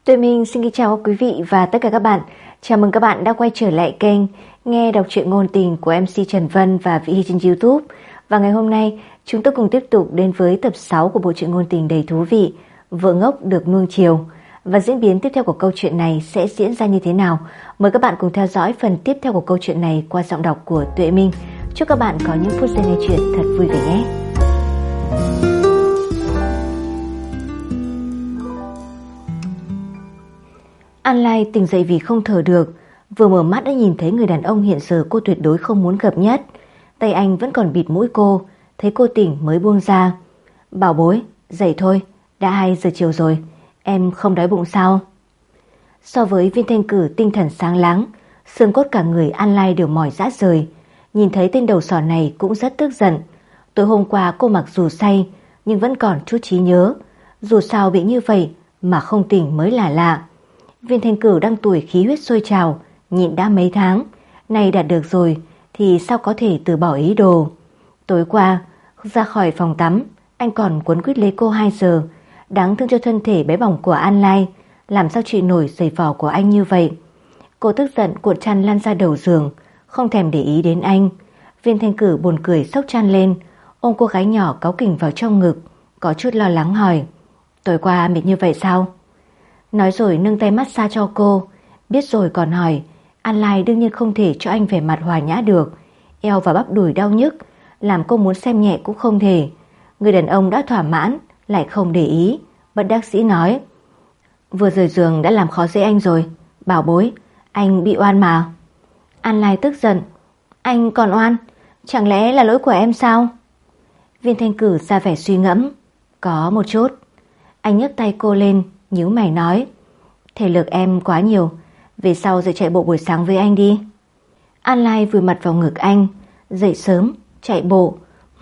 Tôi Minh xin kính chào quý vị và tất cả các bạn. Chào mừng các bạn đã quay trở lại kênh nghe đọc truyện ngôn tình của MC Trần Vân và Vị Hy trên YouTube. Và ngày hôm nay, chúng tôi cùng tiếp tục đến với tập 6 của bộ truyện ngôn tình đầy thú vị Vợ ngốc được nuông chiều. Và diễn biến tiếp theo của câu chuyện này sẽ diễn ra như thế nào? Mời các bạn cùng theo dõi phần tiếp theo của câu chuyện này qua giọng đọc của Tuệ Minh. Chúc các bạn có những phút giây nghe chuyện thật vui vẻ nhé. An Lai tỉnh dậy vì không thở được, vừa mở mắt đã nhìn thấy người đàn ông hiện giờ cô tuyệt đối không muốn gặp nhất. Tay anh vẫn còn bịt mũi cô, thấy cô tỉnh mới buông ra. Bảo bối, dậy thôi, đã 2 giờ chiều rồi, em không đói bụng sao? So với Viên Thanh Cử tinh thần sáng láng, xương cốt cả người An Lai đều mỏi rã rời. Nhìn thấy tên đầu sỏ này cũng rất tức giận. Tối hôm qua cô mặc dù say nhưng vẫn còn chút trí nhớ, dù sao bị như vậy mà không tỉnh mới là lạ. Viên Thanh Cửu đang tuổi khí huyết sôi trào, nhịn đã mấy tháng, nay đạt được rồi thì sao có thể từ bỏ ý đồ. Tối qua, ra khỏi phòng tắm, anh còn quấn quýt lấy cô 2 giờ, đáng thương cho thân thể bé bỏng của An Lai, làm sao chịu nổi giày vò của anh như vậy. Cô tức giận cuộn chăn lăn ra đầu giường, không thèm để ý đến anh. Viên Thanh Cửu buồn cười xốc chăn lên, ôm cô gái nhỏ cáu kỉnh vào trong ngực, có chút lo lắng hỏi: tối qua mệt như vậy sao? Nói rồi nâng tay massage cho cô. Biết rồi còn hỏi. An Lai đương nhiên không thể cho anh vẻ mặt hòa nhã được. Eo và bắp đùi đau nhức, làm cô muốn xem nhẹ cũng không thể. Người đàn ông đã thỏa mãn lại không để ý, bất đắc dĩ nói: vừa rời giường đã làm khó dễ anh rồi. Bảo bối, anh bị oan mà. An Lai tức giận: anh còn oan? Chẳng lẽ là lỗi của em sao? Viên Thanh Cử ra vẻ suy ngẫm: có một chút. Anh nhấc tay cô lên, nhíu mày nói: thể lực em quá nhiều, về sau rồi chạy bộ buổi sáng với anh đi. An Lai vùi mặt vào ngực anh: dậy sớm, chạy bộ,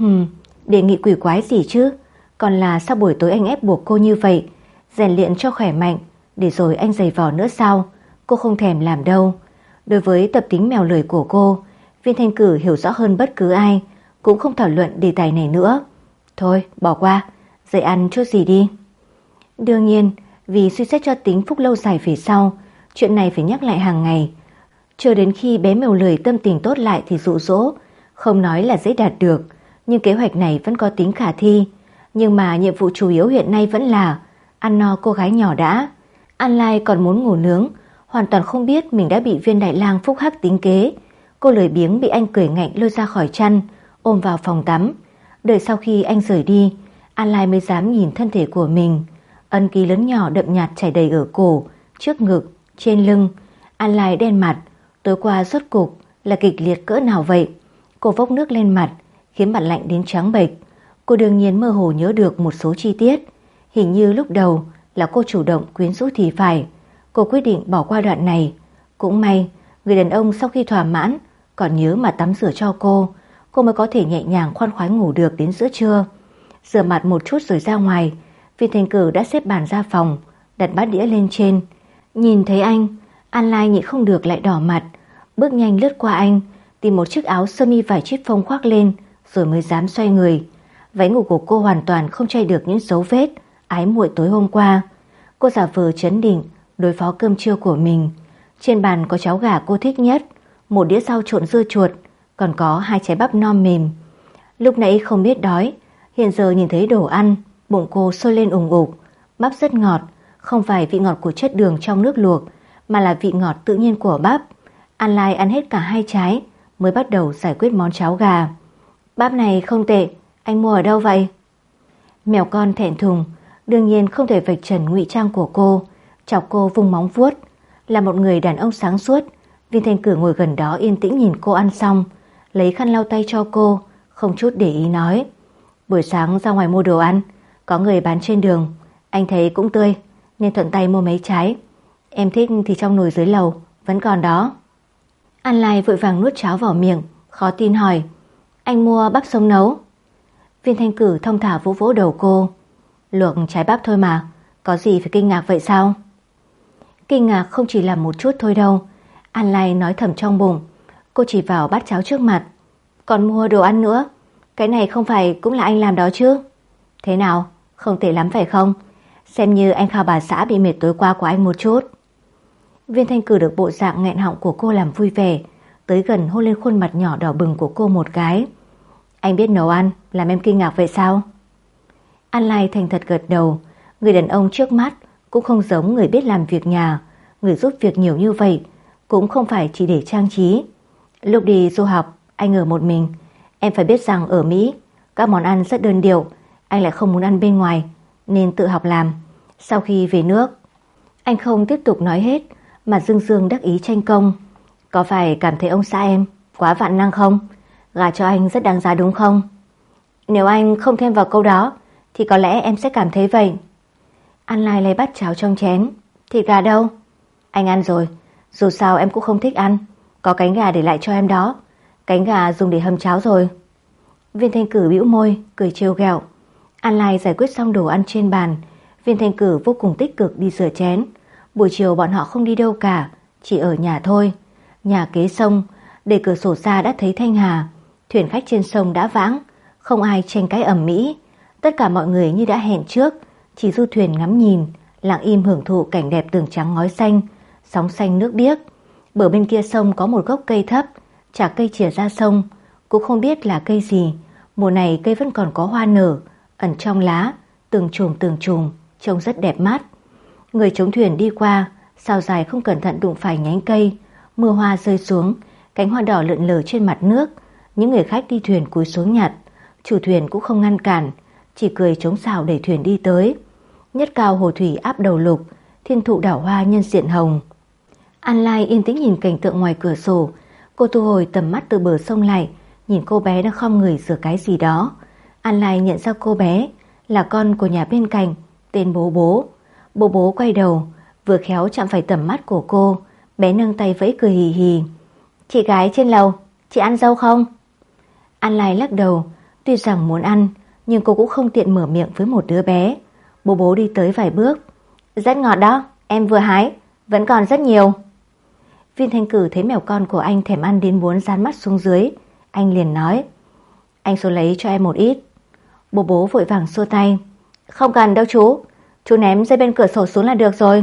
đề nghị quỷ quái gì chứ. Còn là sao buổi tối anh ép buộc cô như vậy, rèn luyện cho khỏe mạnh, để rồi anh giày vò nữa sao? Cô không thèm làm đâu. Đối với tập tính mèo lười của cô, Viên Thanh Cử hiểu rõ hơn bất cứ ai, cũng không thảo luận đề tài này nữa. Thôi bỏ qua, dậy ăn chút gì đi. Đương nhiên, vì suy xét cho tính phúc lâu dài về sau, chuyện này phải nhắc lại hàng ngày. Chờ đến khi bé mèo lười tâm tình tốt lại thì dụ dỗ, không nói là dễ đạt được, nhưng kế hoạch này vẫn có tính khả thi. Nhưng mà nhiệm vụ chủ yếu hiện nay vẫn là ăn no cô gái nhỏ đã. An Lai còn muốn ngủ nướng, hoàn toàn không biết mình đã bị Viên Đại Lang phúc hắc tính kế. Cô lười biếng bị anh cười ngạnh lôi ra khỏi chăn, ôm vào phòng tắm. Đợi sau khi anh rời đi, An Lai mới dám nhìn thân thể của mình. Ân ký lớn nhỏ đậm nhạt chảy đầy ở cổ, trước ngực, trên lưng. An Lai đen mặt. Tối qua rốt cục là kịch liệt cỡ nào vậy? Cô vốc nước lên mặt, khiến mặt lạnh đến trắng bệch. Cô đương nhiên mơ hồ nhớ được một số chi tiết. Hình như lúc đầu là cô chủ động quyến rũ thì phải. Cô quyết định bỏ qua đoạn này. Cũng may, người đàn ông sau khi thỏa mãn còn nhớ mà tắm rửa cho cô mới có thể nhẹ nhàng khoan khoái ngủ được đến giữa trưa. Rửa mặt một chút rồi ra ngoài. Viên Thanh Cử đã xếp bàn ra phòng, đặt bát đĩa lên trên. Nhìn thấy anh, An Lai nhịn không được lại đỏ mặt, bước nhanh lướt qua anh, tìm một chiếc áo sơ mi vải chiếc phông khoác lên, rồi mới dám xoay người. Váy ngủ của cô hoàn toàn không che được những dấu vết ái muội tối hôm qua. Cô giả vờ trấn định đối phó cơm trưa của mình. Trên bàn có cháo gà cô thích nhất, một đĩa rau trộn dưa chuột, còn có 2 trái bắp non mềm. Lúc nãy không biết đói, hiện giờ nhìn thấy đồ ăn, bụng cô sôi lên ủng ục. Bắp rất ngọt, không phải vị ngọt của chất đường trong nước luộc, mà là vị ngọt tự nhiên của bắp. An Lai ăn hết cả 2 trái mới bắt đầu giải quyết món cháo gà. Bắp này không tệ, anh mua ở đâu vậy? Mèo con thẹn thùng, đương nhiên không thể vạch trần ngụy trang của cô, chọc cô vung móng vuốt. Là một người đàn ông sáng suốt, Viên Thanh Cử ngồi gần đó yên tĩnh nhìn cô ăn xong, lấy khăn lau tay cho cô, không chút để ý nói: buổi sáng ra ngoài mua đồ ăn, có người bán trên đường, anh thấy cũng tươi nên thuận tay mua mấy trái. Em thích thì trong nồi dưới lầu vẫn còn đó. An Lai vội vàng nuốt cháo vào miệng, khó tin hỏi: anh mua bắp sống nấu? Viên Thanh Cử thong thả vỗ vỗ đầu cô: luộc trái bắp thôi mà, có gì phải kinh ngạc vậy sao? Kinh ngạc không chỉ là một chút thôi đâu, An Lai nói thầm trong bụng. Cô chỉ vào bát cháo trước mặt: còn mua đồ ăn nữa, cái này không phải cũng là anh làm đó chứ? Thế nào, không tệ lắm phải không? Xem như anh khao bà xã bị mệt tối qua của anh một chút. Viên Thanh Cử được bộ dạng nghẹn họng của cô làm vui vẻ, tới gần hôn lên khuôn mặt nhỏ đỏ bừng của cô một cái. Anh biết nấu ăn, làm em kinh ngạc vậy sao? An Lai thành thật gật đầu. Người đàn ông trước mắt cũng không giống người biết làm việc nhà. Người giúp việc nhiều như vậy cũng không phải chỉ để trang trí. Lúc đi du học anh ở một mình. Em phải biết rằng ở Mỹ các món ăn rất đơn điệu. Anh lại không muốn ăn bên ngoài nên tự học làm. Sau khi về nước, anh không tiếp tục nói hết mà dương dương đắc ý tranh công. Có phải cảm thấy ông xã em quá vạn năng không? Gả cho anh rất đáng giá đúng không? Nếu anh không thêm vào câu đó thì có lẽ em sẽ cảm thấy vậy. An Lai lấy bát cháo trong chén. Thịt gà đâu? Anh ăn rồi. Dù sao em cũng không thích ăn. Có cánh gà để lại cho em đó. Cánh gà dùng để hầm cháo rồi. Viên Thanh Cử bĩu môi cười trêu ghẹo. An Lai giải quyết xong đồ ăn trên bàn. Viên Thanh Cử vô cùng tích cực đi rửa chén. Buổi chiều bọn họ không đi đâu cả, chỉ ở nhà thôi. Nhà kế sông, để cửa sổ ra đã thấy thanh hà. Thuyền khách trên sông đã vãng, không ai tranh cãi ầm ĩ. Tất cả mọi người như đã hẹn trước, chỉ du thuyền ngắm nhìn, lặng im hưởng thụ cảnh đẹp tường trắng ngói xanh, sóng xanh nước biếc. Bờ bên kia sông có một gốc cây thấp, chả cây chìa ra sông, cũng không biết là cây gì. Mùa này cây vẫn còn có hoa nở, ẩn trong lá, từng chùm, trông rất đẹp mắt. Người chống thuyền đi qua, sao dài không cẩn thận đụng phải nhánh cây, mưa hoa rơi xuống, cánh hoa đỏ lượn lờ trên mặt nước. Những người khách đi thuyền cúi xuống nhặt, chủ thuyền cũng không ngăn cản, chỉ cười chống sào để thuyền đi tới. Nhất cao hồ thủy áp đầu lục, thiên thụ đảo hoa nhân diện hồng. An Lai yên tĩnh nhìn cảnh tượng ngoài cửa sổ. Cô thu hồi tầm mắt từ bờ sông lại, nhìn cô bé đang khom người rửa cái gì đó. An Lai nhận ra cô bé là con của nhà bên cạnh, tên Bố Bố. Bố Bố quay đầu, vừa khéo chạm phải tầm mắt của cô. Bé nâng tay vẫy cười hì hì. Chị gái trên lầu, chị ăn dâu không? An Lai lắc đầu. Tuy rằng muốn ăn, nhưng cô cũng không tiện mở miệng với một đứa bé. Bố Bố đi tới vài bước. Rất ngọt đó, em vừa hái, vẫn còn rất nhiều. Viên Thanh Cử thấy mèo con của anh thèm ăn đến muốn dán mắt xuống dưới. Anh liền nói, anh xuống lấy cho em một ít. Bố Bố vội vàng xua tay. Không cần đâu chú ném dây bên cửa sổ xuống là được rồi.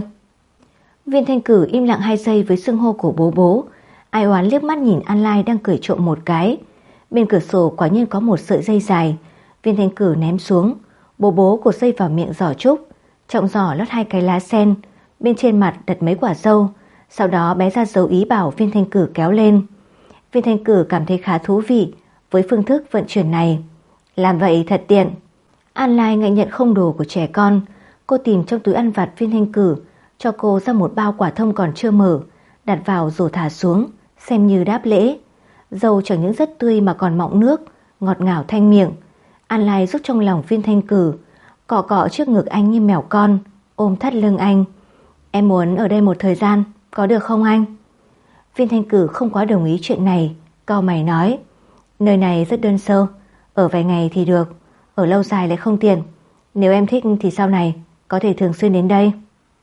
Viên Thanh Cử im lặng 2 giây với xưng hô của Bố Bố. Ai oán liếc mắt nhìn An Lai đang cười trộm một cái. Bên cửa sổ quả nhiên có một sợi dây dài. Viên Thanh Cử ném xuống. Bố Bố cột dây vào miệng giỏ trúc, trọng giỏ lót 2 cái lá sen, bên trên mặt đặt mấy quả dâu. Sau đó bé ra dấu ý bảo Viên Thanh Cử kéo lên. Viên Thanh Cử cảm thấy khá thú vị với phương thức vận chuyển này. Làm vậy thật tiện. An Lai ngại nhận không đồ của trẻ con. Cô tìm trong túi ăn vặt Viên Thanh Cử, cho cô ra một bao quả thông còn chưa mở, đặt vào rồi thả xuống, xem như đáp lễ. Dâu chẳng những rất tươi mà còn mọng nước, ngọt ngào thanh miệng. An Lai rút trong lòng Viên Thanh Cử, cọ cọ trước ngực anh như mèo con, ôm thắt lưng anh. Em muốn ở đây một thời gian, có được không anh? Viên Thanh Cử không quá đồng ý chuyện này, cau mày nói, nơi này rất đơn sơ, ở vài ngày thì được, ở lâu dài lại không tiện. Nếu em thích thì sau này có thể thường xuyên đến đây.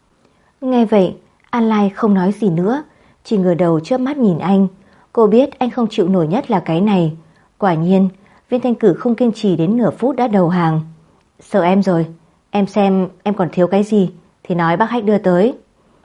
Nghe vậy, An Lai không nói gì nữa, chỉ ngửa đầu chớp mắt nhìn anh. Cô biết anh không chịu nổi nhất là cái này. Quả nhiên, Viên Thanh Cử không kiên trì đến nửa phút đã đầu hàng. Sợ em rồi, em xem em còn thiếu cái gì thì nói bác khách đưa tới.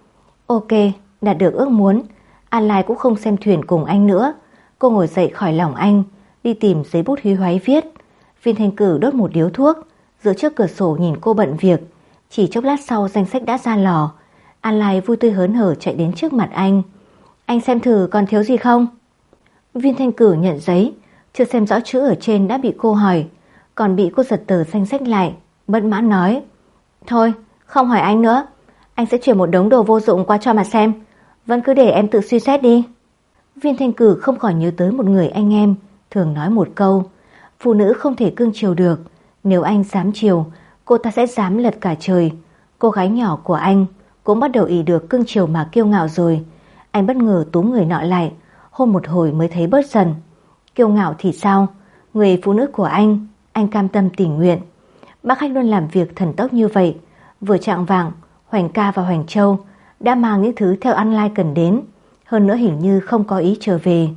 Ok, đạt được ước muốn. An Lai cũng không xem thuyền cùng anh nữa. Cô ngồi dậy khỏi lòng anh, đi tìm giấy bút húy hoáy viết. Viên Thanh Cử đốt một điếu thuốc, dựa trước cửa sổ nhìn cô bận việc. Chỉ chốc lát sau danh sách đã ra lò. An Lai vui tươi hớn hở chạy đến trước mặt anh. Anh xem thử còn thiếu gì không? Viên Thanh Cử nhận giấy, chưa xem rõ chữ ở trên đã bị cô hỏi, còn bị cô giật tờ danh sách lại, bất mãn nói. Thôi, không hỏi anh nữa, anh sẽ chuyển một đống đồ vô dụng qua cho mà xem, vẫn cứ để em tự suy xét đi. Viên Thanh Cử không khỏi nhớ tới một người anh em thường nói một câu, phụ nữ không thể cương chiều được, nếu anh dám chiều, cô ta sẽ dám lật cả trời. Cô gái nhỏ của anh cũng bắt đầu ỷ được cương chiều mà kiêu ngạo rồi. Anh bất ngờ túm người nọ lại, hôn một hồi mới thấy bớt dần. Kiêu ngạo thì sao? Người phụ nữ của anh cam tâm tình nguyện. Bác khách luôn làm việc thần tốc như vậy. Vừa chạng vạng, Hoành ca và Hoành Châu đã mang những thứ theo An Lai cần đến. Hơn nữa hình như không có ý trở về.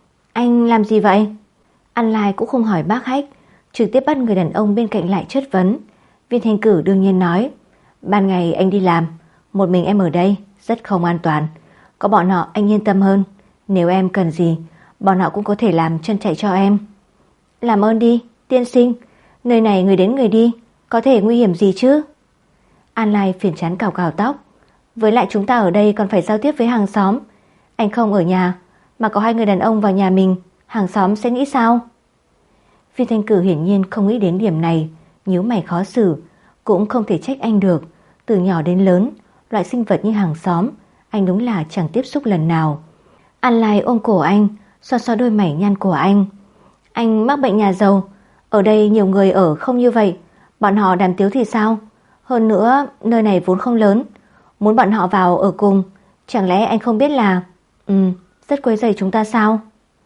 Anh làm gì vậy? An Lai cũng không hỏi bác khách, trực tiếp bắt người đàn ông bên cạnh lại chất vấn. Viên Thanh Cử đương nhiên nói, Ban ngày anh đi làm, một mình em ở đây rất không an toàn. Có bọn họ anh yên tâm hơn. Nếu em cần gì, bọn họ cũng có thể làm chân chạy cho em. Làm ơn đi, tiên sinh. Nơi này người đến người đi, có thể nguy hiểm gì chứ? An Lai phiền chán cào cào tóc. Với lại chúng ta ở đây còn phải giao tiếp với hàng xóm. Anh không ở nhà, mà có hai người đàn ông vào nhà mình, hàng xóm sẽ nghĩ sao? Viên Thanh Cử hiển nhiên không nghĩ đến điểm này, nhíu mày khó xử. Cũng không thể trách anh được. Từ nhỏ đến lớn, loại sinh vật như hàng xóm anh đúng là chẳng tiếp xúc lần nào. An Lai ôm cổ anh, xoa xoa đôi mày nhăn của anh. Anh mắc bệnh nhà giàu, ở đây nhiều người ở không như vậy, bọn họ đàm tiếu thì sao? Hơn nữa nơi này vốn không lớn, muốn bọn họ vào ở cùng, chẳng lẽ anh không biết là rất quấy rầy chúng ta sao?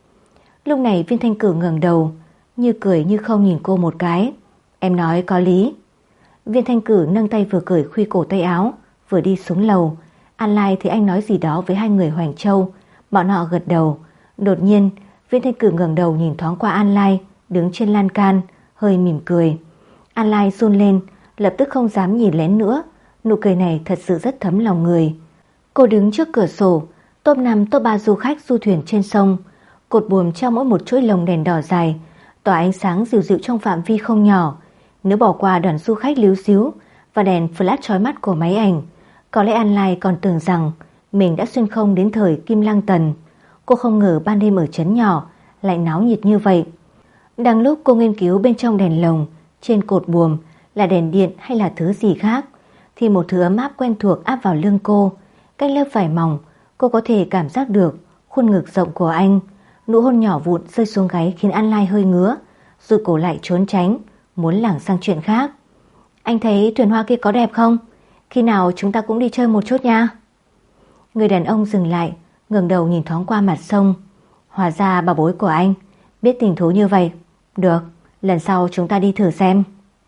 Lúc này Viên Thanh Cử ngẩng đầu, như cười như không nhìn cô một cái. Em nói có lý. Viên Thanh Cử nâng tay vừa cởi khuy cổ tay áo, vừa đi xuống lầu. An Lai thấy anh nói gì đó với hai người Hoành Châu, bọn họ gật đầu. Đột nhiên Viên Thanh Cử ngẩng đầu nhìn thoáng qua An Lai đứng trên lan can, hơi mỉm cười. An Lai run lên, lập tức không dám nhìn lén nữa. Nụ cười này thật sự rất thấm lòng người. Cô đứng trước cửa sổ, top 5 top 3 du khách du thuyền trên sông. Cột buồm treo mỗi một chuỗi lồng đèn đỏ dài, tỏa ánh sáng dịu dịu trong phạm vi không nhỏ. Nếu bỏ qua đoàn du khách líu xíu và đèn flash chói mắt của máy ảnh, có lẽ An Lai còn tưởng rằng mình đã xuyên không đến thời Kim Lăng Tần. Cô không ngờ ban đêm ở trấn nhỏ lại náo nhiệt như vậy. Đang lúc cô nghiên cứu bên trong đèn lồng, trên cột buồm là đèn điện hay là thứ gì khác, thì một thứ ấm áp quen thuộc áp vào lưng cô. Cách lớp vải mỏng, cô có thể cảm giác được khuôn ngực rộng của anh. Nụ hôn nhỏ vụn rơi xuống gáy khiến An Lai hơi ngứa, rồi cổ lại trốn tránh, muốn lảng sang chuyện khác. Anh thấy thuyền hoa kia có đẹp không? Khi nào chúng ta cũng đi chơi một chút nha. Người đàn ông dừng lại, ngẩng đầu nhìn thoáng qua mặt sông. Hóa ra bảo bối của anh biết tình thú như vậy. Được, lần sau chúng ta đi thử xem.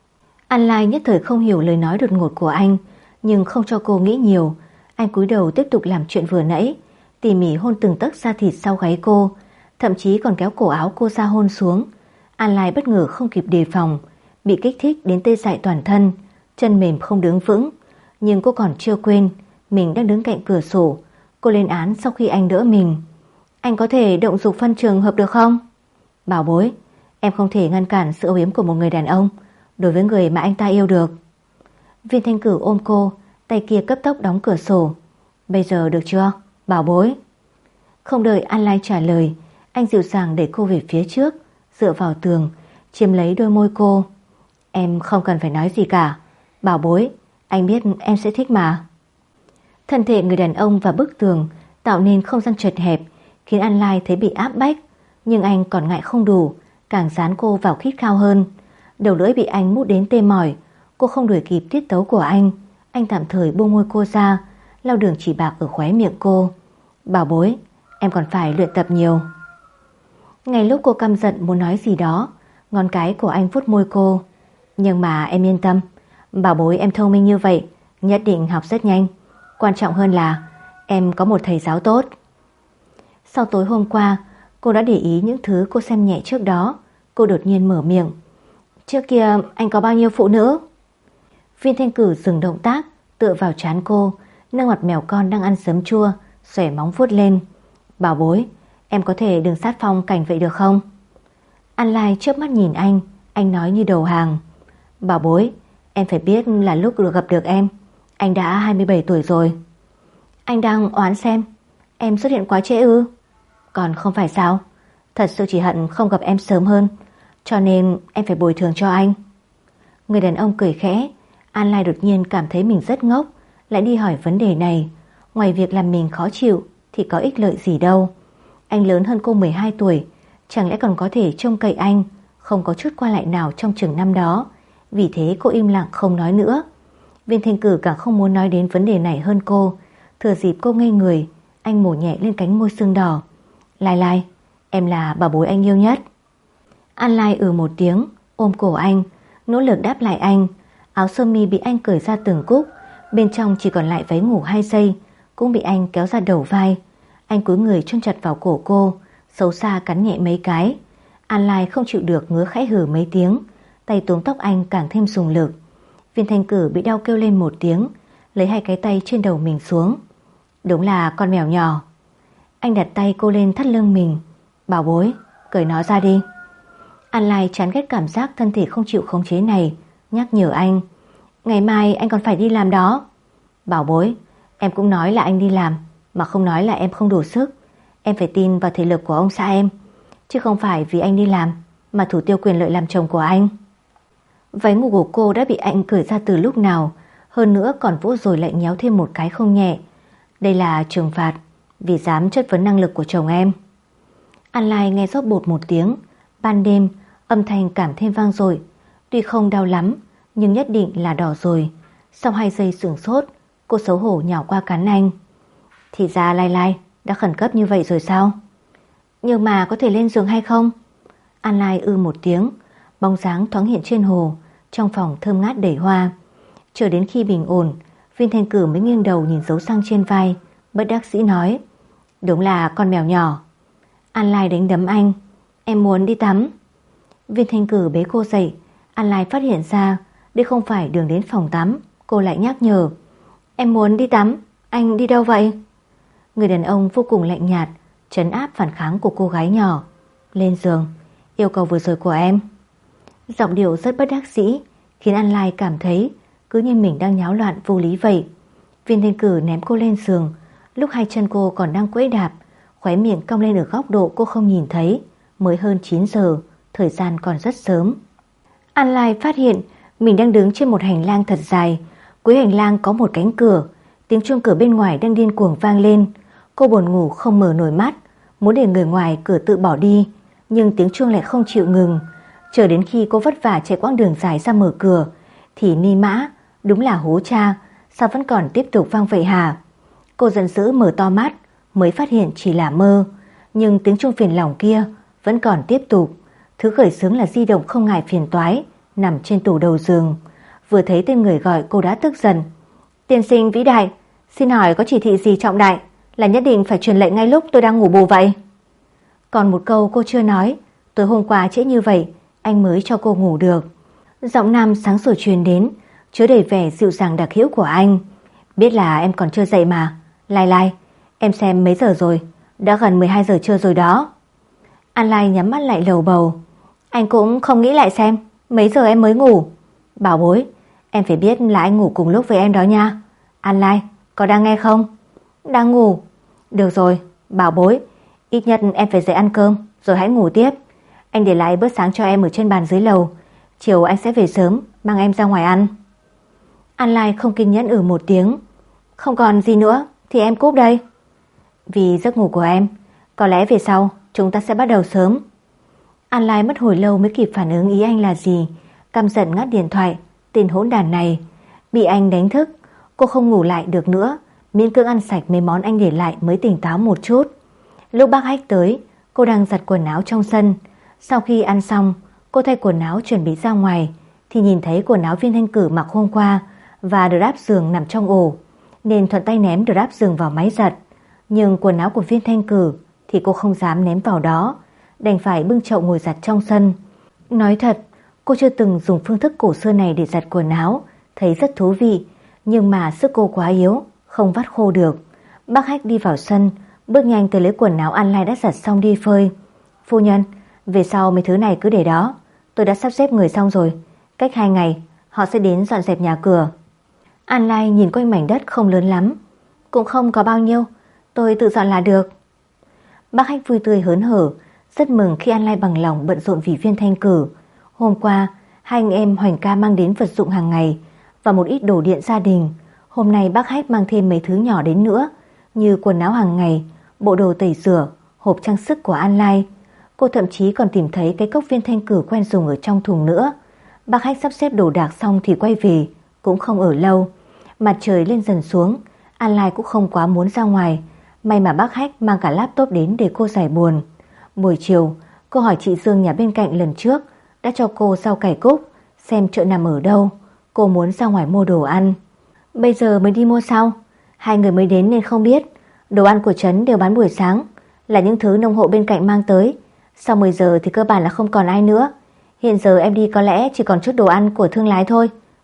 An Lai nhất thời không hiểu lời nói đột ngột của anh, nhưng không cho cô nghĩ nhiều. Anh cúi đầu tiếp tục làm chuyện vừa nãy, tỉ mỉ hôn từng tấc da thịt sau gáy cô, thậm chí còn kéo cổ áo cô ra hôn xuống. An Lai bất ngờ không kịp đề phòng, bị kích thích đến tê dại toàn thân, chân mềm không đứng vững. Nhưng cô còn chưa quên mình đang đứng cạnh cửa sổ. Cô lên án sau khi anh đỡ mình. Anh có thể động dục phân trường hợp được không? Bảo bối, em không thể ngăn cản sự âu yếm của một người đàn ông đối với người mà anh ta yêu được. Viên Thanh Cử ôm cô, tay kia cấp tốc đóng cửa sổ. Bây giờ được chưa, bảo bối? Không đợi An Lai trả lời, anh dịu dàng đẩy cô về phía trước, dựa vào tường, chiếm lấy đôi môi cô. Em không cần phải nói gì cả, bảo bối, anh biết em sẽ thích mà. Thân thể người đàn ông và bức tường tạo nên không gian chật hẹp, khiến An Lai thấy bị áp bách, nhưng anh còn ngại không đủ, càng dán cô vào khít khao hơn. Đầu lưỡi bị anh mút đến tê mỏi, cô không đuổi kịp tiết tấu của anh tạm thời buông môi cô ra, lau đường chỉ bạc ở khóe miệng cô. Bảo bối, em còn phải luyện tập nhiều. Ngay lúc cô căm giận muốn nói gì đó, ngón cái của anh vuốt môi cô. Nhưng mà em yên tâm, bảo bối em thông minh như vậy, nhất định học rất nhanh. Quan trọng hơn là em có một thầy giáo tốt. Sau tối hôm qua, cô đã để ý những thứ cô xem nhẹ trước đó. Cô đột nhiên mở miệng. Trước kia anh có bao nhiêu phụ nữ? Viên Thanh Cử dừng động tác, tựa vào trán cô, nâng mặt mèo con đang ăn sớm chua, xòe móng vuốt lên. Bảo bối, em có thể đừng sát phong cảnh vậy được không? An Lai chớp mắt nhìn anh nói như đầu hàng. Bảo bối, em phải biết là lúc được gặp được em, anh đã 27 tuổi rồi. Anh đang oán xem em xuất hiện quá trễ ư? Còn không phải sao? Thật sự chỉ hận không gặp em sớm hơn, cho nên em phải bồi thường cho anh. Người đàn ông cười khẽ. An Lai đột nhiên cảm thấy mình rất ngốc, lại đi hỏi vấn đề này. Ngoài việc làm mình khó chịu thì có ích lợi gì đâu. Anh lớn hơn cô 12 tuổi, chẳng lẽ còn có thể trông cậy anh, không có chút qua lại nào trong chừng năm đó. Vì thế cô im lặng không nói nữa. Viên Thanh Cử càng không muốn nói đến vấn đề này hơn cô. Thừa dịp cô ngây người, anh mổ nhẹ lên cánh môi sưng đỏ. Lai Lai, em là bảo bối anh yêu nhất. An Lai một tiếng, ôm cổ anh, nỗ lực đáp lại anh. Áo sơ mi bị anh cởi ra từng cúc, bên trong chỉ còn lại váy ngủ 2 giây, cũng bị anh kéo ra đầu vai. Anh cúi người chôn chặt vào cổ cô, xấu xa cắn nhẹ mấy cái. An Lai không chịu được ngứa khẽ hử mấy tiếng, tay túm tóc anh càng thêm dùng lực. Viên Thanh Cử bị đau kêu lên một tiếng, lấy hai cái tay trên đầu mình xuống. Đúng là con mèo nhỏ. Anh đặt tay cô lên thắt lưng mình. Bảo bối, cởi nó ra đi. An Lai chán ghét cảm giác thân thể không chịu khống chế này, nhắc nhở anh. Ngày mai anh còn phải đi làm đó. Bảo bối, em cũng nói là anh đi làm, mà không nói là em không đủ sức. Em phải tin vào thể lực của ông xã em, chứ không phải vì anh đi làm mà thủ tiêu quyền lợi làm chồng của anh. Váy ngủ của cô đã bị anh cởi ra từ lúc nào, hơn nữa còn vỗ rồi lại nhéo thêm một cái không nhẹ. Đây là trừng phạt vì dám chất vấn năng lực của chồng em. An Lai nghe rót bột một tiếng. Ban đêm âm thanh cảm thêm vang dội. Tuy không đau lắm nhưng nhất định là đỏ rồi. Sau 2 giây sửng sốt, cô xấu hổ nhào qua cắn anh. Thì ra Lai Lai đã khẩn cấp như vậy rồi sao? Nhưng mà có thể lên giường hay không? An Lai một tiếng. Bóng dáng thoáng hiện trên hồ. Trong phòng thơm ngát đầy hoa. Chờ đến khi bình ổn, Viên Thanh Cử mới nghiêng đầu nhìn dấu răng trên vai, bất đắc dĩ nói. Đúng là con mèo nhỏ. An Lai đánh đấm anh. Em muốn đi tắm. Viên Thanh Cử bế cô dậy. An Lai phát hiện ra đây không phải đường đến phòng tắm. Cô lại nhắc nhở. Em muốn đi tắm. Anh đi đâu vậy? Người đàn ông vô cùng lạnh nhạt trấn áp phản kháng của cô gái nhỏ. Lên giường. Yêu cầu vừa rồi của em. Giọng điệu rất bất đắc dĩ khiến An Lai cảm thấy cứ như mình đang nháo loạn vô lý vậy. Viên Thanh Cử ném cô lên giường. Lúc hai chân cô còn đang quẫy đạp, khóe miệng cong lên ở góc độ cô không nhìn thấy. Mới hơn 9 giờ, thời gian còn rất sớm. An Lai phát hiện mình đang đứng trên một hành lang thật dài. Cuối hành lang có một cánh cửa. Tiếng chuông cửa bên ngoài đang điên cuồng vang lên. Cô buồn ngủ không mở nổi mắt, muốn để người ngoài cửa tự bỏ đi, nhưng tiếng chuông lại không chịu ngừng. Chờ đến khi cô vất vả chạy quãng đường dài ra mở cửa thì ni mã, đúng là hố cha, sao vẫn còn tiếp tục vang vậy hả? Cô giận dữ mở to mắt, mới phát hiện chỉ là mơ, nhưng tiếng chuông phiền lòng kia vẫn còn tiếp tục. Thứ khởi xướng là di động không ngại phiền toái nằm trên tủ đầu giường. Vừa thấy tên người gọi cô đã tức giận. Tiên sinh vĩ đại, xin hỏi có chỉ thị gì trọng đại là nhất định phải truyền lệnh ngay lúc tôi đang ngủ bù vậy? Còn một câu cô chưa nói. Tối hôm qua trễ như vậy anh mới cho cô ngủ được. Giọng nam sáng sủa truyền đến, chứa đầy vẻ dịu dàng đặc hữu của anh. Biết là em còn chưa dậy mà. Lai Lai, em xem mấy giờ rồi? Đã gần 12 giờ trưa rồi đó. An Lai nhắm mắt lại lầu bầu. Anh cũng không nghĩ lại xem mấy giờ em mới ngủ. Bảo bối, em phải biết là anh ngủ cùng lúc với em đó nha. An Lai, có đang nghe không? Đang ngủ. Được rồi, bảo bối, ít nhất em phải dậy ăn cơm rồi hãy ngủ tiếp. Anh để lại bữa sáng cho em ở trên bàn dưới lầu. Chiều anh sẽ về sớm mang em ra ngoài ăn. An Lai không kiên nhẫn một tiếng. Không còn gì nữa thì em cúp đây. Vì giấc ngủ của em, có lẽ về sau chúng ta sẽ bắt đầu sớm. An Lai mất hồi lâu mới kịp phản ứng ý anh là gì. Căm giận ngắt điện thoại. Tên hỗn đản này. Bị anh đánh thức, cô không ngủ lại được nữa, miễn cưỡng ăn sạch mấy món anh để lại mới tỉnh táo một chút. Lúc bác Hách tới, cô đang giặt quần áo trong sân. Sau khi ăn xong, cô thay quần áo chuẩn bị ra ngoài thì nhìn thấy quần áo Viên Thanh Cử mặc hôm qua và drap giường nằm trong ổ, nên thuận tay ném drap giường vào máy giặt. Nhưng quần áo của Viên Thanh Cử thì cô không dám ném vào đó, đành phải bưng chậu ngồi giặt trong sân. Nói thật, cô chưa từng dùng phương thức cổ xưa này để giặt quần áo, thấy rất thú vị, nhưng mà sức cô quá yếu, không vắt khô được. Bác Hách đi vào sân, bước nhanh tới lấy quần áo An Lai đã giặt xong đi phơi. Phu nhân, về sau mấy thứ này cứ để đó, tôi đã sắp xếp người xong rồi, cách 2 ngày họ sẽ đến dọn dẹp nhà cửa. An Lai nhìn quanh mảnh đất không lớn lắm, cũng không có bao nhiêu, tôi tự dọn là được. Bác Hách vui tươi hớn hở, rất mừng khi An Lai bằng lòng bận rộn vì Viên Thanh Cử. Hôm qua, hai anh em Hoành ca mang đến vật dụng hàng ngày và một ít đồ điện gia đình. Hôm nay bác Hách mang thêm mấy thứ nhỏ đến nữa, như quần áo hàng ngày, bộ đồ tẩy rửa, hộp trang sức của An Lai. Cô thậm chí còn tìm thấy cái cốc Viên Thanh Cử quen dùng ở trong thùng nữa. Bác Hách sắp xếp đồ đạc xong thì quay về, cũng không ở lâu. Mặt trời lên dần xuống, An Lai cũng không quá muốn ra ngoài. May mà bác Hách mang cả laptop đến để cô giải buồn. Buổi chiều, cô hỏi chị Dương nhà bên cạnh lần trước đã cho cô rau cải cúc, xem chợ nằm ở đâu. Cô muốn ra ngoài mua đồ ăn. Bây giờ mới đi mua sao? Hai người mới đến nên không biết. Đồ ăn của trấn đều bán buổi sáng, là những thứ nông hộ bên cạnh mang tới. Sau 10 giờ thì cơ bản là không còn ai nữa. Hiện giờ em đi có lẽ chỉ còn chút đồ ăn của thương lái thôi,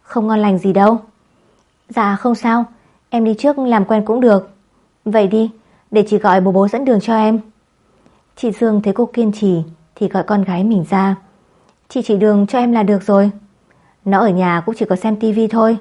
Không ngon lành gì đâu. Dạ không sao, em đi trước làm quen cũng được. Vậy đi, để chị gọi bố bố dẫn đường cho em. Chị Dương thấy cô kiên trì thì gọi con gái mình ra. Chị chỉ đường cho em là được rồi. Nó ở nhà cũng chỉ có xem tivi thôi.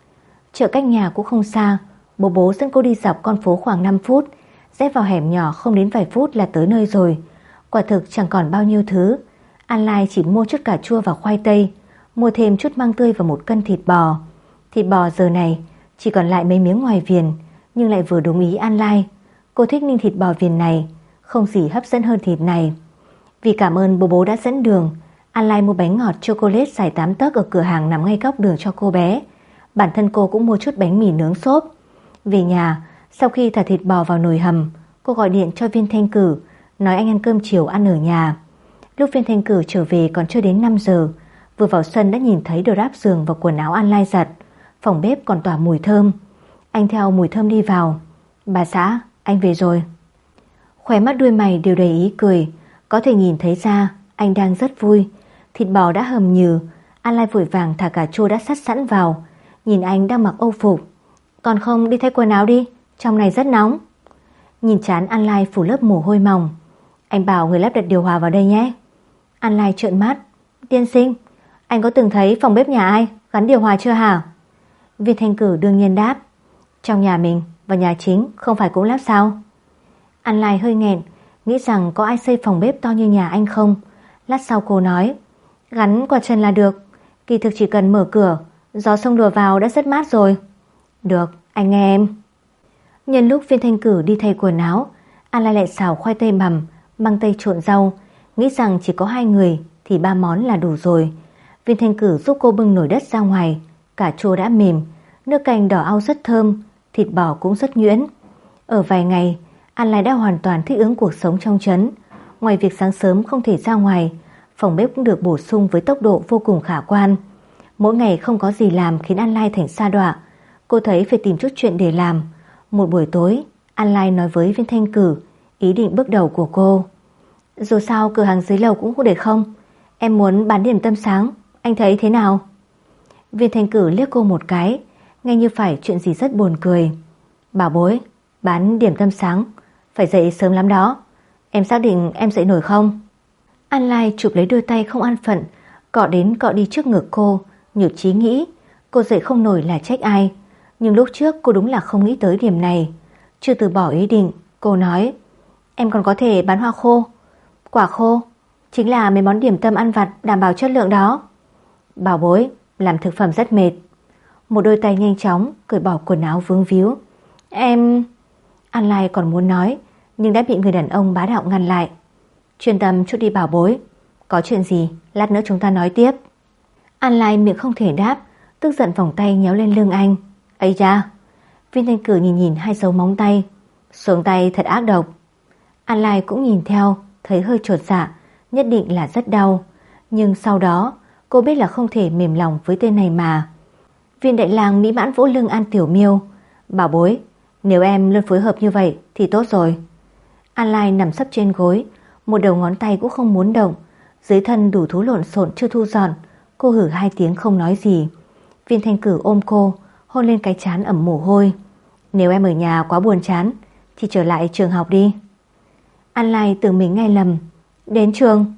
Chợ cách nhà cũng không xa, bố bố dẫn cô đi dọc con phố khoảng 5 phút, rẽ vào hẻm nhỏ không đến vài phút là tới nơi rồi. Quả thực chẳng còn bao nhiêu thứ. An Lai chỉ mua chút cà chua và khoai tây, mua thêm chút măng tươi và 1 cân thịt bò. Thịt bò giờ này chỉ còn lại mấy miếng ngoài viền, nhưng lại vừa đúng ý An Lai. Cô thích ninh thịt bò viền này, không gì hấp dẫn hơn thịt này. Vì cảm ơn bố bố đã dẫn đường, An Lai mua bánh ngọt chocolate dài 8 tấc ở cửa hàng nằm ngay góc đường cho cô bé. Bản thân cô cũng mua chút bánh mì nướng xốp. Về nhà, sau khi thả thịt bò vào nồi hầm, cô gọi điện cho Viên Thanh Cử, nói anh ăn cơm chiều ăn ở nhà. Lúc Viên Thanh Cử trở về còn chưa đến 5 giờ, vừa vào sân đã nhìn thấy đồ đáp giường và quần áo An Lai giặt. Phòng bếp còn tỏa mùi thơm. Anh theo mùi thơm đi vào. Bà xã, anh về rồi. Khóe mắt đuôi mày đều đầy ý cười, có thể nhìn thấy ra anh đang rất vui. Thịt bò đã hầm nhừ, An Lai vội vàng thả cà chua đã sắt sẵn vào. Nhìn anh đang mặc âu phục. Còn không đi thay quần áo đi, trong này rất nóng. Nhìn trán An Lai phủ lớp mồ hôi mỏng. Anh bảo người lắp đặt điều hòa vào đây nhé. An Lai trợn mắt. Tiên sinh, anh có từng thấy phòng bếp nhà ai gắn điều hòa chưa hả? Viên Thanh Cử đương nhiên đáp. Trong nhà mình và nhà chính không phải cũng lắp sao? An Lai hơi nghẹn, nghĩ rằng có ai xây phòng bếp to như nhà anh không. Lát sau cô nói, gắn quạt trần là được. Kỳ thực chỉ cần mở cửa, gió xông lùa vào đã rất mát rồi. Được, anh nghe em. Nhân lúc Viên Thanh Cử đi thay quần áo, An Lai lại xào khoai tây mầm, măng tây trộn rau, nghĩ rằng chỉ có 2 người thì 3 món là đủ rồi. Viên Thanh Cử giúp cô bưng nồi đất ra ngoài. Cà chua đã mềm, nước canh đỏ au rất thơm, thịt bò cũng rất nhuyễn. Ở vài ngày, An Lai đã hoàn toàn thích ứng cuộc sống trong trấn. Ngoài việc sáng sớm không thể ra ngoài, phòng bếp cũng được bổ sung với tốc độ vô cùng khả quan. Mỗi ngày không có gì làm khiến An Lai thành sa đọa. Cô thấy phải tìm chút chuyện để làm. Một buổi tối, An Lai nói với Viên Thanh Cử ý định bước đầu của cô. Dù sao cửa hàng dưới lầu cũng để không. Em muốn bán điểm tâm sáng, anh thấy thế nào? Viên Thanh Cử liếc cô một cái, nghe như phải chuyện gì rất buồn cười. Bảo bối, bán điểm tâm sáng phải dậy sớm lắm đó. Em xác định em dậy nổi không? An Lai chụp lấy đôi tay không an phận, cọ đến cọ đi trước ngực cô, nhụt chí nghĩ cô dậy không nổi là trách ai. Nhưng lúc trước cô đúng là không nghĩ tới điểm này. Chưa từ bỏ ý định, cô nói, em còn có thể bán hoa khô. Quả khô chính là mấy món điểm tâm ăn vặt đảm bảo chất lượng đó. Bảo bối, làm thực phẩm rất mệt. Một đôi tay nhanh chóng cởi bỏ quần áo vướng víu. Em... An Lai còn muốn nói, nhưng đã bị người đàn ông bá đạo ngăn lại. Chuyên tâm chút đi bảo bối. Có chuyện gì, lát nữa chúng ta nói tiếp. An Lai miệng không thể đáp, tức giận vòng tay nhéo lên lưng anh. Ây da! Viên Thanh Cử nhìn nhìn 2 dấu móng tay. Xuống tay thật ác độc. An Lai cũng nhìn theo, thấy hơi chột dạ, nhất định là rất đau. Nhưng sau đó, cô biết là không thể mềm lòng với tên này mà. Viên đại lang mỹ mãn vỗ lưng An Tiểu Miêu. Bảo bối, nếu em luôn phối hợp như vậy thì tốt rồi. An Lai nằm sấp trên gối, một đầu ngón tay cũng không muốn động. Dưới thân đủ thứ lộn xộn chưa thu dọn. Cô hử 2 tiếng không nói gì. Viên Thanh Cử ôm cô, hôn lên cái trán ẩm mồ hôi. Nếu em ở nhà quá buồn chán thì trở lại trường học đi. An Lai tưởng mình nghe lầm. Đến trường?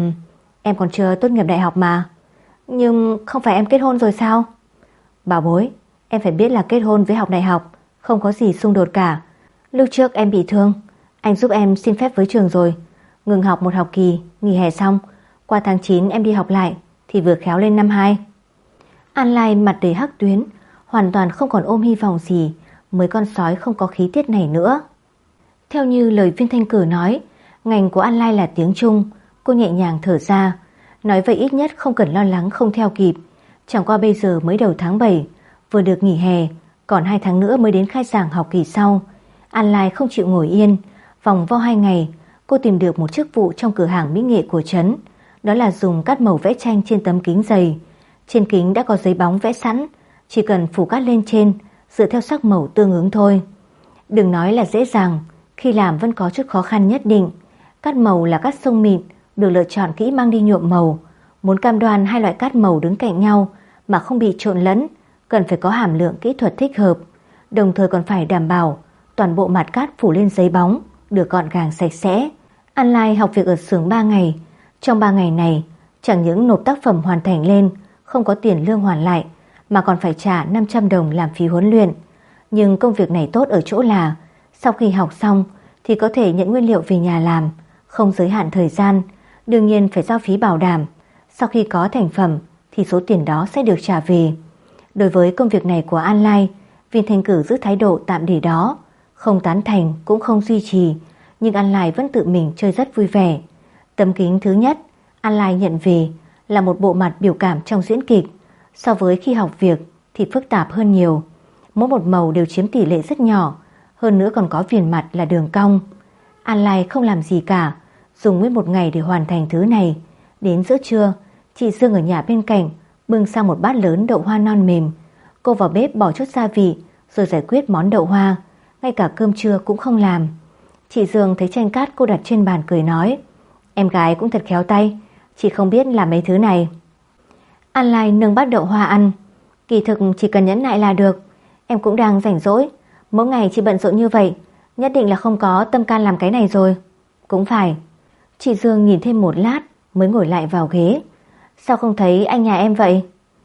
Em còn chưa tốt nghiệp đại học mà. Nhưng không phải em kết hôn rồi sao? Bảo bối, em phải biết là kết hôn với học đại học không có gì xung đột cả. Lúc trước em bị thương, anh giúp em xin phép với trường rồi. Ngừng học 1 học kỳ, nghỉ hè xong, qua tháng 9 em đi học lại thì vừa khéo lên năm 2. An Lai mặt đầy hắc tuyến, hoàn toàn không còn ôm hy vọng gì, mấy con sói không có khí tiết này nữa. Theo như lời Viên Thanh Cử nói, ngành của An Lai là tiếng Trung. Cô nhẹ nhàng thở ra, nói vậy ít nhất không cần lo lắng không theo kịp. Chẳng qua bây giờ mới đầu tháng 7, vừa được nghỉ hè, còn 2 tháng nữa mới đến khai giảng học kỳ sau. An Lai không chịu ngồi yên, vòng vo 2 ngày, cô tìm được một chức vụ trong cửa hàng mỹ nghệ của trấn. Đó là dùng cát màu vẽ tranh trên tấm kính dày. Trên kính đã có giấy bóng vẽ sẵn, chỉ cần phủ cát lên trên, dựa theo sắc màu tương ứng thôi. Đừng nói là dễ dàng, khi làm vẫn có chút khó khăn nhất định. Cát màu là cát sông mịn, được lựa chọn kỹ mang đi nhuộm màu. Muốn cam đoan 2 loại cát màu đứng cạnh nhau mà không bị trộn lẫn, cần phải có hàm lượng kỹ thuật thích hợp, đồng thời còn phải đảm bảo toàn bộ mặt cát phủ lên giấy bóng được gọn gàng sạch sẽ. An Lai học việc ở xưởng 3 ngày. Trong 3 ngày này, chẳng những nộp tác phẩm hoàn thành lên, không có tiền lương hoàn lại, mà còn phải trả 500 đồng làm phí huấn luyện. Nhưng công việc này tốt ở chỗ là sau khi học xong thì có thể nhận nguyên liệu về nhà làm, không giới hạn thời gian, đương nhiên phải giao phí bảo đảm. Sau khi có thành phẩm thì số tiền đó sẽ được trả về. Đối với công việc này của An Lai, Viên Thanh Cử giữ thái độ tạm để đó, không tán thành cũng không duy trì, nhưng An Lai vẫn tự mình chơi rất vui vẻ. Tấm kính thứ nhất An Lai nhận về là một bộ mặt biểu cảm trong diễn kịch, so với khi học việc thì phức tạp hơn nhiều. Mỗi một màu đều chiếm tỷ lệ rất nhỏ, hơn nữa còn có viền mặt là đường cong. An Lai không làm gì cả, dùng nguyên một ngày để hoàn thành thứ này. Đến giữa trưa, chị Dương ở nhà bên cạnh bưng sang một bát lớn đậu hoa non mềm. Cô vào bếp bỏ chút gia vị rồi giải quyết món đậu hoa, ngay cả cơm trưa cũng không làm. Chị Dương thấy chanh cát cô đặt trên bàn cười nói: "Em gái cũng thật khéo tay, chị không biết làm mấy thứ này." An Lai nâng bát đậu hoa ăn. "Kỳ thực chỉ cần nhẫn nại là được, em cũng đang rảnh rỗi, mỗi ngày chị bận rộn như vậy, nhất định là không có tâm can làm cái này rồi." "Cũng phải." Chị Dương nhìn thêm một lát mới ngồi lại vào ghế. "Sao không thấy anh nhà em vậy?"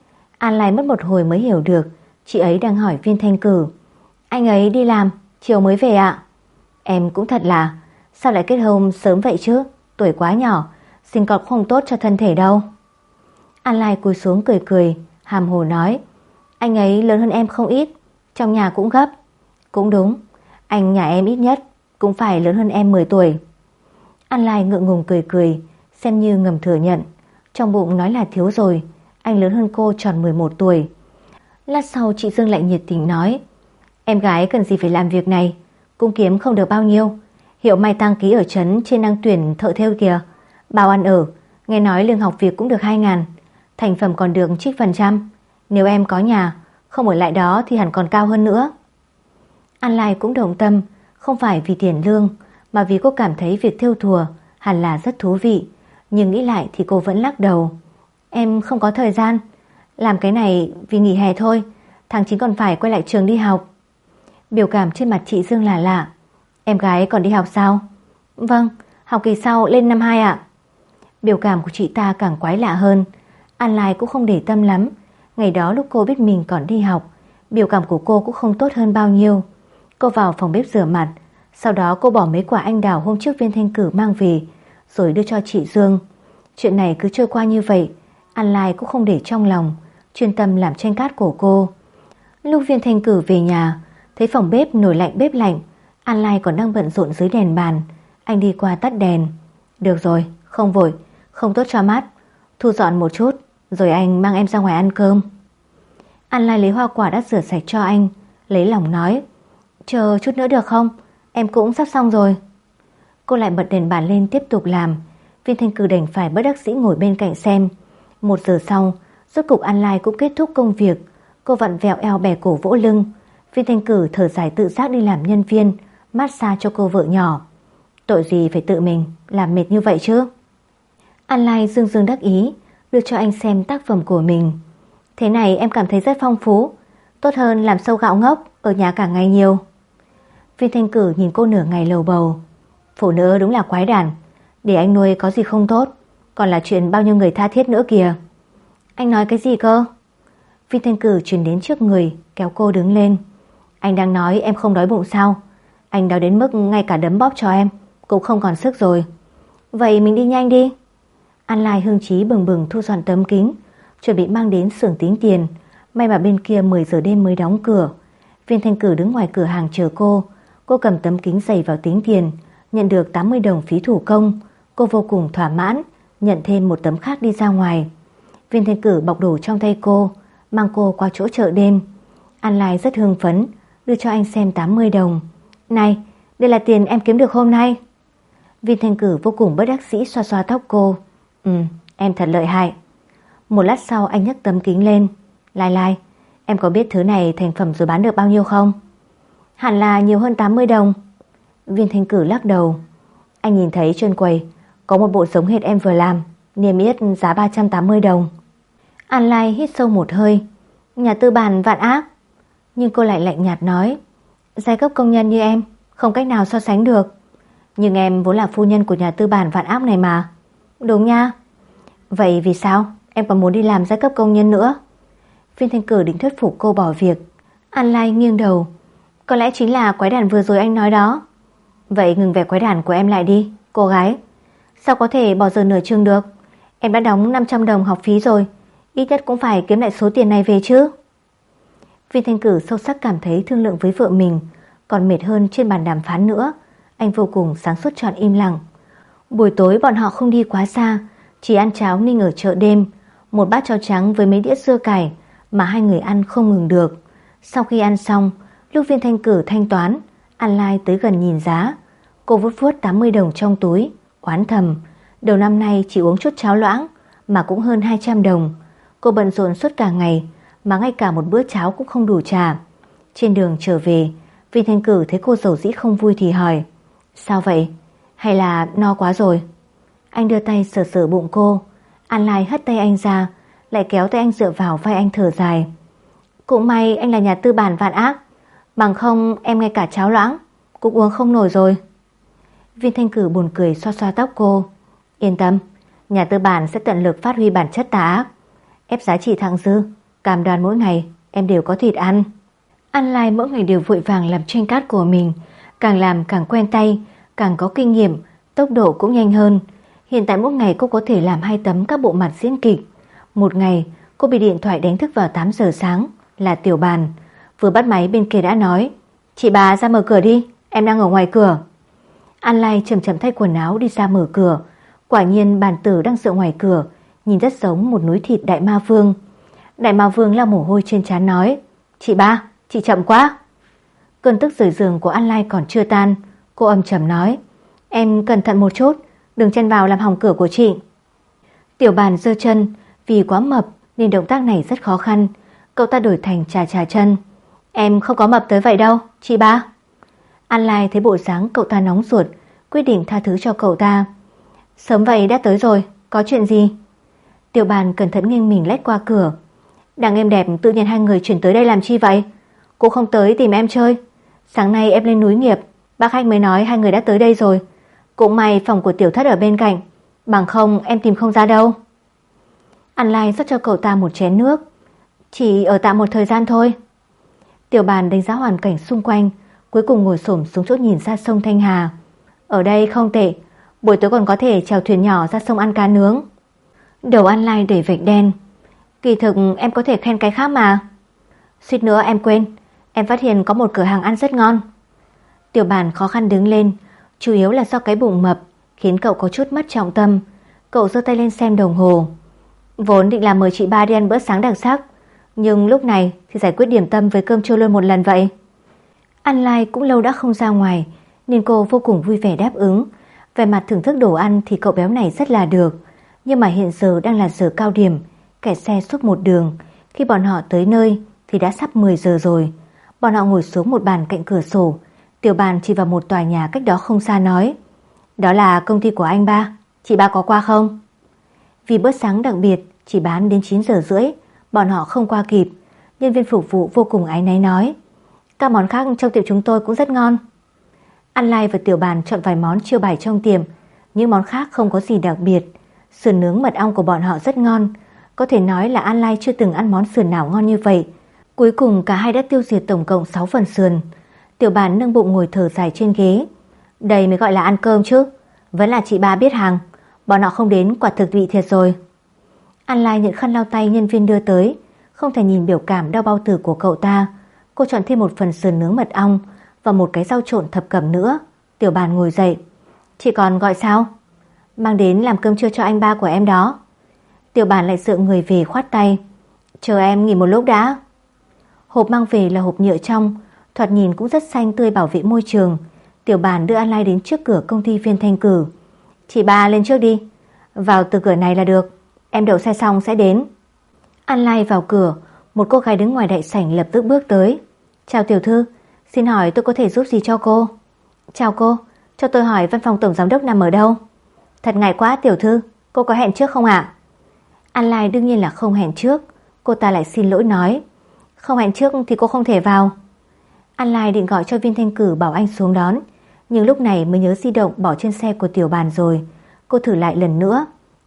An Lai mất một hồi mới hiểu được chị ấy đang hỏi Viên Thanh Cử. "Anh ấy đi làm, chiều mới về ạ." "Em cũng thật là, sao lại kết hôn sớm vậy chứ, tuổi quá nhỏ, sinh con không tốt cho thân thể đâu." An Lai cúi xuống cười cười, hàm hồ nói: "Anh ấy lớn hơn em không ít, trong nhà cũng gấp." "Cũng đúng, anh nhà em ít nhất cũng phải lớn hơn em 10 tuổi." An Lai ngượng ngùng cười cười, xem như ngầm thừa nhận. Trong bụng nói là thiếu rồi, anh lớn hơn cô tròn 11 tuổi. Lát sau chị Dương lại nhiệt tình nói: "Em gái cần gì phải làm việc này, cũng kiếm không được bao nhiêu. Hiệu may tang ký ở trấn trên đang tuyển thợ thêu kìa, bao ăn ở, nghe nói lương học việc cũng được 2.000, thành phẩm còn được trích phần trăm. Nếu em có nhà, không ở lại đó thì hẳn còn cao hơn nữa." An Lai cũng động tâm, không phải vì tiền lương, mà vì cô cảm thấy việc thêu thùa hẳn là rất thú vị. Nhưng nghĩ lại thì cô vẫn lắc đầu: "Em không có thời gian, làm cái này vì nghỉ hè thôi, tháng 9 còn phải quay lại trường đi học." Biểu cảm trên mặt chị Dương là lạ. "Em gái còn đi học sao?" "Vâng, học kỳ sau lên năm 2 ạ." Biểu cảm của chị ta càng quái lạ hơn. An Lai cũng không để tâm lắm. Ngày đó lúc cô biết mình còn đi học, biểu cảm của cô cũng không tốt hơn bao nhiêu. Cô vào phòng bếp rửa mặt, sau đó cô bỏ mấy quả anh đào hôm trước Viên Thanh Cử mang về rồi đưa cho chị Dương. Chuyện này cứ trôi qua như vậy, An Lai cũng không để trong lòng, chuyên tâm làm tranh cát của cô. Lúc Viên Thanh Cử về nhà, thấy phòng bếp nồi lạnh bếp lạnh, An Lai còn đang bận rộn dưới đèn bàn. Anh đi qua tắt đèn. "Được rồi, không vội, không tốt cho mắt, thu dọn một chút rồi anh mang em ra ngoài ăn cơm." An Lai lấy hoa quả đã rửa sạch cho anh, lấy lòng nói: "Chờ chút nữa được không, em cũng sắp xong rồi." Cô lại bật đèn bàn lên tiếp tục làm. Viên Thanh Cử đành phải bất đắc dĩ ngồi bên cạnh xem. 1 giờ sau, rốt cục An Lai cũng kết thúc công việc. Cô vặn vẹo eo bẻ cổ vỗ lưng. Viên Thanh Cử thở dài tự giác đi làm nhân viên, massage cho cô vợ nhỏ. Tội gì phải tự mình làm mệt như vậy chứ. An Lai dương dương đắc ý, đưa cho anh xem tác phẩm của mình. "Thế này em cảm thấy rất phong phú, tốt hơn làm sâu gạo ngốc ở nhà cả ngày nhiều." Viên Thanh Cử nhìn cô nửa ngày lầu bầu: "Phụ nữ đúng là quái đản, để anh nuôi có gì không tốt, còn là chuyện bao nhiêu người tha thiết nữa kìa." "Anh nói cái gì cơ?" Viên Thanh Cử chuyển đến trước người, kéo cô đứng lên. "Anh đang nói em không đói bụng sao? Anh đói đến mức ngay cả đấm bóp cho em cũng không còn sức rồi." "Vậy mình đi nhanh đi." An Lai hưng trí bừng bừng thu dọn tấm kính, chuẩn bị mang đến xưởng tính tiền. May mà bên kia 10 giờ đêm mới đóng cửa. Viên Thanh Cử đứng ngoài cửa hàng chờ cô. Cô cầm tấm kính giày vào tính tiền, nhận được 80 đồng phí thủ công. Cô vô cùng thỏa mãn, nhận thêm một tấm khác đi ra ngoài. Viên Thanh Cử bọc đồ trong tay cô, mang cô qua chỗ chợ đêm. An Lai rất hưng phấn, đưa cho anh xem 80 đồng. "Này, đây là tiền em kiếm được hôm nay." Viên Thanh Cử vô cùng bất đắc dĩ xoa xoa tóc cô. Em thật lợi hại." Một lát sau anh nhấc tấm kính lên. Lai Lai, em có biết thứ này thành phẩm rồi bán được bao nhiêu không?" "Hẳn là nhiều hơn 80 đồng." Viên Thanh Cử lắc đầu. "Anh nhìn thấy trên quầy có một bộ giống hệt em vừa làm, niêm yết giá 380 đồng." An Lai hít sâu một hơi. Nhà tư bản Vạn Ác. Nhưng cô lại lạnh nhạt nói, giai cấp công nhân như em không cách nào so sánh được. Nhưng em vốn là phu nhân của nhà tư bản Vạn Ác này mà. Đúng nha. Vậy vì sao em còn muốn đi làm giai cấp công nhân nữa? Viên Thanh Cử định thuyết phục cô bỏ việc. An Lai nghiêng đầu. Có lẽ chính là quái đản vừa rồi anh nói đó. Vậy ngừng vẻ quái đản của em lại đi, cô gái. Sao có thể bỏ giờ nửa chừng được? Em đã đóng 500 đồng học phí rồi, ít nhất cũng phải kiếm lại số tiền này về chứ. Viên Thanh Cử sâu sắc cảm thấy thương lượng với vợ mình còn mệt hơn trên bàn đàm phán nữa. Anh vô cùng sáng suốt chọn im lặng. Buổi tối bọn họ không đi quá xa, chỉ ăn cháo ninh ở chợ đêm, một bát cháo trắng với mấy đĩa dưa cải mà hai người ăn không ngừng được. Sau khi ăn xong, lúc Viên Thanh Cử thanh toán, An Lai tới gần nhìn giá. Cô vuốt vuốt 80 đồng trong túi, oán thầm, đầu năm nay chỉ uống chút cháo loãng mà cũng hơn 200 đồng. Cô bận rộn suốt cả ngày mà ngay cả một bữa cháo cũng không đủ trả. Trên đường trở về, Viên Thanh Cử thấy cô dầu dĩ không vui thì hỏi, sao vậy? Hay là no quá rồi? Anh đưa tay sờ sờ bụng cô. An Lai hất tay anh ra, lại kéo tay anh dựa vào vai anh thở dài. Cũng may anh là nhà tư bản Vạn Ác, bằng không em ngay cả cháo loãng cũng uống không nổi rồi. Viên Thanh Cử buồn cười xoa xoa tóc cô. Yên tâm, nhà tư bản sẽ tận lực phát huy bản chất tà ác, ép giá trị thặng dư, cam đoan mỗi ngày em đều có thịt ăn. An Lai mỗi ngày đều vội vàng làm tranh cát của mình, càng làm càng quen tay, càng có kinh nghiệm, tốc độ cũng nhanh hơn. Hiện tại mỗi ngày cô có thể làm 2 tấm các bộ mặt diễn kịch. Một ngày cô bị điện thoại đánh thức vào 8 giờ sáng, là Tiểu Bàn. Vừa bắt máy bên kia đã nói, chị bà ra mở cửa đi, em đang ở ngoài cửa. An Lai chậm chậm thay quần áo đi ra mở cửa. Quả nhiên Bàn Tử đang dựa ngoài cửa, nhìn rất giống một núi thịt Đại Ma Vương. Đại Ma Vương lau mồ hôi trên trán nói, chị ba, chị chậm quá. Cơn tức rời giường của An Lai còn chưa tan. Cô âm trầm nói, em cẩn thận một chút, đừng chen vào làm hỏng cửa của chị. Tiểu Bàn giơ chân, vì quá mập nên động tác này rất khó khăn. Cậu ta đổi thành chà chân. Em không có mập tới vậy đâu, chị ba. An Lai thấy bộ dáng cậu ta nóng ruột, quyết định tha thứ cho cậu ta. Sớm vậy đã tới rồi, có chuyện gì? Tiểu Bàn cẩn thận nghiêng mình lách qua cửa. Đằng em đẹp tự nhiên hai người chuyển tới đây làm chi vậy? Cô không tới tìm em chơi. Sáng nay em lên núi nghiệp, bác khách mới nói hai người đã tới đây rồi. Cũng may phòng của Tiểu Thất ở bên cạnh, bằng không em tìm không ra đâu. An Lai rót cho cậu ta một chén nước. Chỉ ở tạm một thời gian thôi. Tiểu Bàn đánh giá hoàn cảnh xung quanh, cuối cùng ngồi xổm xuống chỗ nhìn ra sông Thanh Hà. Ở đây không tệ, buổi tối còn có thể chèo thuyền nhỏ ra sông ăn cá nướng. Đầu An Lai đầy vạch đen. Kỳ thực em có thể khen cái khác mà. Suýt nữa em quên, em phát hiện có một cửa hàng ăn rất ngon. Tiểu Bàn khó khăn đứng lên, chủ yếu là do cái bụng mập khiến cậu có chút mất trọng tâm. Cậu giơ tay lên xem đồng hồ. Vốn định là mời chị ba đi ăn bữa sáng đặc sắc, nhưng lúc này thì giải quyết điểm tâm với cơm trưa luôn một lần vậy. An Lai cũng lâu đã không ra ngoài, nên cô vô cùng vui vẻ đáp ứng. Về mặt thưởng thức đồ ăn thì cậu béo này rất là được. Nhưng mà hiện giờ đang là giờ cao điểm, kẹt xe suốt một đường. Khi bọn họ tới nơi thì đã sắp 10 giờ rồi. Bọn họ ngồi xuống một bàn cạnh cửa sổ. Tiểu Bàn chỉ vào một tòa nhà cách đó không xa nói, đó là công ty của anh ba, chị ba có qua không? Vì bữa sáng đặc biệt chỉ bán đến 9 giờ rưỡi, bọn họ không qua kịp. Nhân viên phục vụ vô cùng áy náy nói, các món khác trong tiệm chúng tôi cũng rất ngon. An Lai và Tiểu Bàn chọn vài món chiêu bài trong tiệm, những món khác không có gì đặc biệt. Sườn nướng mật ong của bọn họ rất ngon, có thể nói là An Lai chưa từng ăn món sườn nào ngon như vậy. Cuối cùng cả hai đã tiêu diệt tổng cộng 6 phần sườn. Tiểu Bàn nâng bụng ngồi thở dài trên ghế. Đây mới gọi là ăn cơm chứ, vẫn là chị ba biết hàng, bọn họ không đến quả thực bị thiệt rồi. An Lai nhận khăn lau tay nhân viên đưa tới, không thể nhìn biểu cảm đau bao tử của cậu ta. Cô chọn thêm một phần sườn nướng mật ong và một cái rau trộn thập cẩm nữa. Tiểu Bàn ngồi dậy. Chị còn gọi sao? Mang đến làm cơm trưa cho anh ba của em đó. Tiểu Bàn lại dựa người về khoát tay. Chờ em nghỉ một lúc đã. Hộp mang về là hộp nhựa trong, thoạt nhìn cũng rất xanh tươi bảo vệ môi trường. Tiểu Bàn đưa An Lai đến trước cửa công ty Viên Thanh Cử. Chị ba lên trước đi, vào từ cửa này là được, em đậu xe xong sẽ đến. An Lai vào cửa, một cô gái đứng ngoài đại sảnh lập tức bước tới. Chào tiểu thư, xin hỏi tôi có thể giúp gì cho cô? Chào cô, cho tôi hỏi văn phòng tổng giám đốc nằm ở đâu? Thật ngại quá tiểu thư, cô có hẹn trước không ạ? An Lai đương nhiên là không hẹn trước. Cô ta lại xin lỗi nói, không hẹn trước thì cô không thể vào. An Lai định gọi cho Viên Thanh Cử bảo anh xuống đón, nhưng lúc này mới nhớ di động bỏ trên xe của Tiểu Bàn rồi. Cô thử lại lần nữa.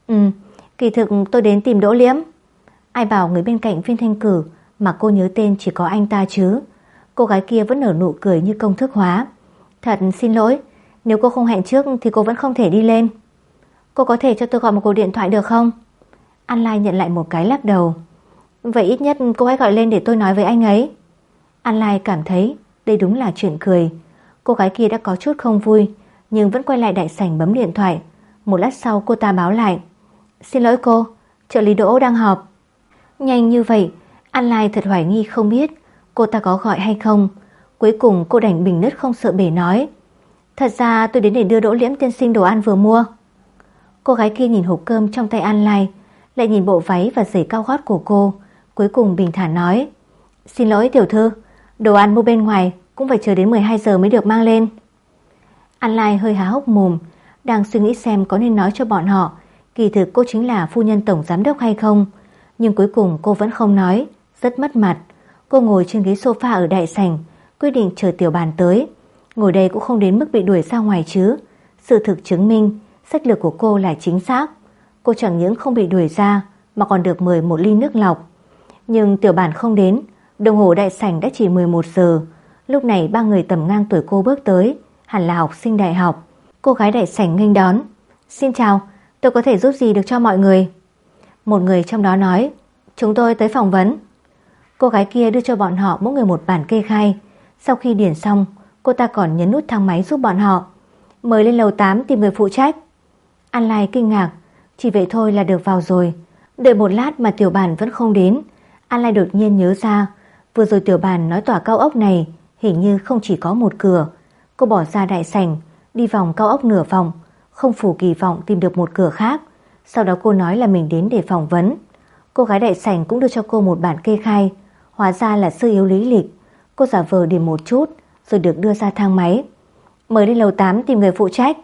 Kỳ thực tôi đến tìm Đỗ Liễm. Ai bảo người bên cạnh Viên Thanh Cử mà cô nhớ tên chỉ có anh ta chứ. Cô gái kia vẫn nở nụ cười như công thức hóa. Thật xin lỗi, nếu cô không hẹn trước thì cô vẫn không thể đi lên. Cô có thể cho tôi gọi một cuộc điện thoại được không? An Lai nhận lại một cái lắc đầu. Vậy ít nhất cô hãy gọi lên để tôi nói với anh ấy. An Lai cảm thấy đây đúng là chuyện cười. Cô gái kia đã có chút không vui, nhưng vẫn quay lại đại sảnh bấm điện thoại. Một lát sau cô ta báo lại, xin lỗi cô, trợ lý Đỗ đang họp. Nhanh như vậy, An Lai thật hoài nghi không biết cô ta có gọi hay không. Cuối cùng cô đành bình nứt không sợ bể nói, thật ra tôi đến để đưa Đỗ Liễm tiên sinh đồ ăn vừa mua. Cô gái kia nhìn hộp cơm trong tay An Lai, lại nhìn bộ váy và giày cao gót của cô, cuối cùng bình thản nói, xin lỗi tiểu thư, đồ ăn mua bên ngoài cũng phải chờ đến 12 giờ mới được mang lên. An Lai hơi há hốc mồm, đang suy nghĩ xem có nên nói cho bọn họ kỳ thực cô chính là phu nhân tổng giám đốc hay không. Nhưng cuối cùng cô vẫn không nói, rất mất mặt. Cô ngồi trên ghế sofa ở đại sảnh, quyết định chờ Tiểu Bàn tới. Ngồi đây cũng không đến mức bị đuổi ra ngoài chứ. Sự thực chứng minh sách lược của cô là chính xác. Cô chẳng những không bị đuổi ra mà còn được mời một ly nước lọc. Nhưng Tiểu Bàn không đến, đồng hồ đại sảnh đã chỉ 11 giờ. Lúc này ba người tầm ngang tuổi cô bước tới, hẳn là học sinh đại học. Cô gái đại sảnh nghênh đón, xin chào, tôi có thể giúp gì được cho mọi người? Một người trong đó nói, chúng tôi tới phỏng vấn. Cô gái kia đưa cho bọn họ mỗi người một bản kê khai. Sau khi điền xong, cô ta còn nhấn nút thang máy giúp bọn họ. Mời lên lầu 8 tìm người phụ trách. An Lai kinh ngạc, chỉ vậy thôi là được vào rồi. Đợi một lát mà Tiểu Bàn vẫn không đến. An Lai đột nhiên nhớ ra, vừa rồi Tiểu Bàn nói tòa cao ốc này hình như không chỉ có một cửa. Cô bỏ ra đại sảnh, đi vòng cao ốc nửa vòng, không phủ kỳ vọng tìm được một cửa khác. Sau đó cô nói là mình đến để phỏng vấn. Cô gái đại sảnh cũng đưa cho cô một bản kê khai. Hóa ra là sơ yếu lý lịch. Cô giả vờ điểm một chút rồi được đưa ra thang máy. Mời lên lầu 8 tìm người phụ trách.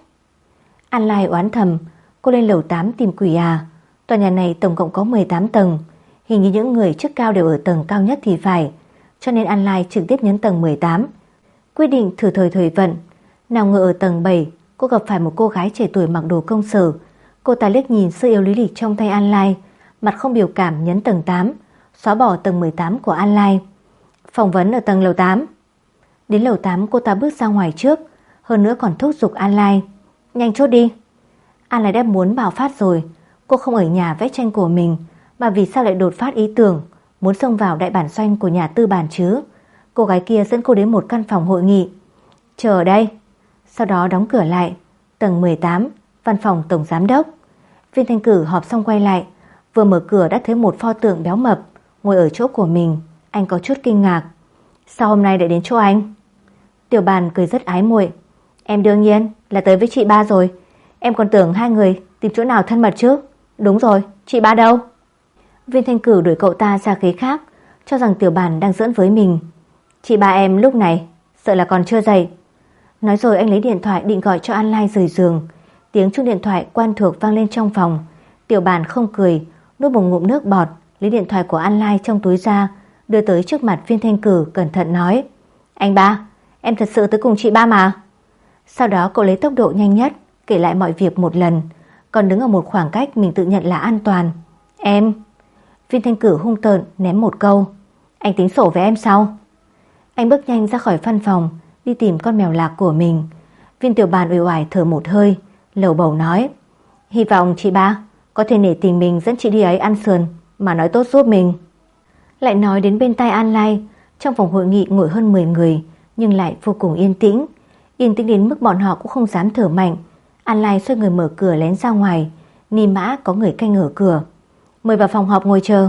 An Lai oán thầm, cô lên lầu 8 tìm quỷ à? Tòa nhà này tổng cộng có 18 tầng. Hình như những người chức cao đều ở tầng cao nhất thì phải. Cho nên An Lai trực tiếp nhấn tầng 18. Quyết định thử thời vận. Nào ngờ ở tầng 7 cô gặp phải một cô gái trẻ tuổi mặc đồ công sở. Cô ta liếc nhìn sơ yếu lý lịch trong tay An Lai, mặt không biểu cảm nhấn tầng 8, xóa bỏ tầng 18 của An Lai. Phỏng vấn ở tầng lầu 8. Đến lầu 8 cô ta bước ra ngoài trước, hơn nữa còn thúc giục An Lai, nhanh chốt đi. An Lai đã muốn bạo phát rồi. Cô không ở nhà vẽ tranh của mình, mà vì sao lại đột phát ý tưởng muốn xông vào đại bản doanh của nhà tư bản chứ? Cô gái kia dẫn cô đến một căn phòng hội nghị. Chờ ở đây. Sau đó đóng cửa lại. Tầng 18, văn phòng tổng giám đốc. Viên Thanh Cử họp xong quay lại, vừa mở cửa đã thấy một pho tượng béo mập ngồi ở chỗ của mình. Anh có chút kinh ngạc. Sao hôm nay lại đến chỗ anh? Tiểu Bàn cười rất ái muội. Em đương nhiên là tới với chị ba rồi. Em còn tưởng hai người tìm chỗ nào thân mật chứ. Đúng rồi, chị ba đâu? Viên Thanh Cử đuổi cậu ta ra ghế khác, cho rằng Tiểu Bàn đang giỡn với mình. Chị ba em lúc này sợ là còn chưa dậy. Nói rồi anh lấy điện thoại định gọi cho An Lai rời giường. Tiếng chuông điện thoại quen thuộc vang lên trong phòng. Tiểu Bàn không cười, nuốt một ngụm nước bọt, lấy điện thoại của An Lai trong túi ra, đưa tới trước mặt Viên Thanh Cử, cẩn thận nói, anh ba, em thật sự tới cùng chị ba mà. Sau đó cậu lấy tốc độ nhanh nhất kể lại mọi việc một lần, còn đứng ở một khoảng cách mình tự nhận là an toàn. Em. Viên Thanh Cử hung tợn ném một câu, anh tính sổ với em sao? Anh bước nhanh ra khỏi văn phòng, đi tìm con mèo lạc của mình. Viên Tiểu Bàn uể oải thở một hơi, lầu bầu nói, hy vọng chị ba có thể nể tình mình dẫn chị đi ấy ăn sườn mà nói tốt giúp mình. Lại nói đến bên tai An Lai, trong phòng hội nghị ngồi hơn 10 người nhưng lại vô cùng yên tĩnh. Yên tĩnh đến mức bọn họ cũng không dám thở mạnh. An Lai xoay người mở cửa lén ra ngoài, ni mã có người canh ở cửa. Mời vào phòng họp ngồi chờ.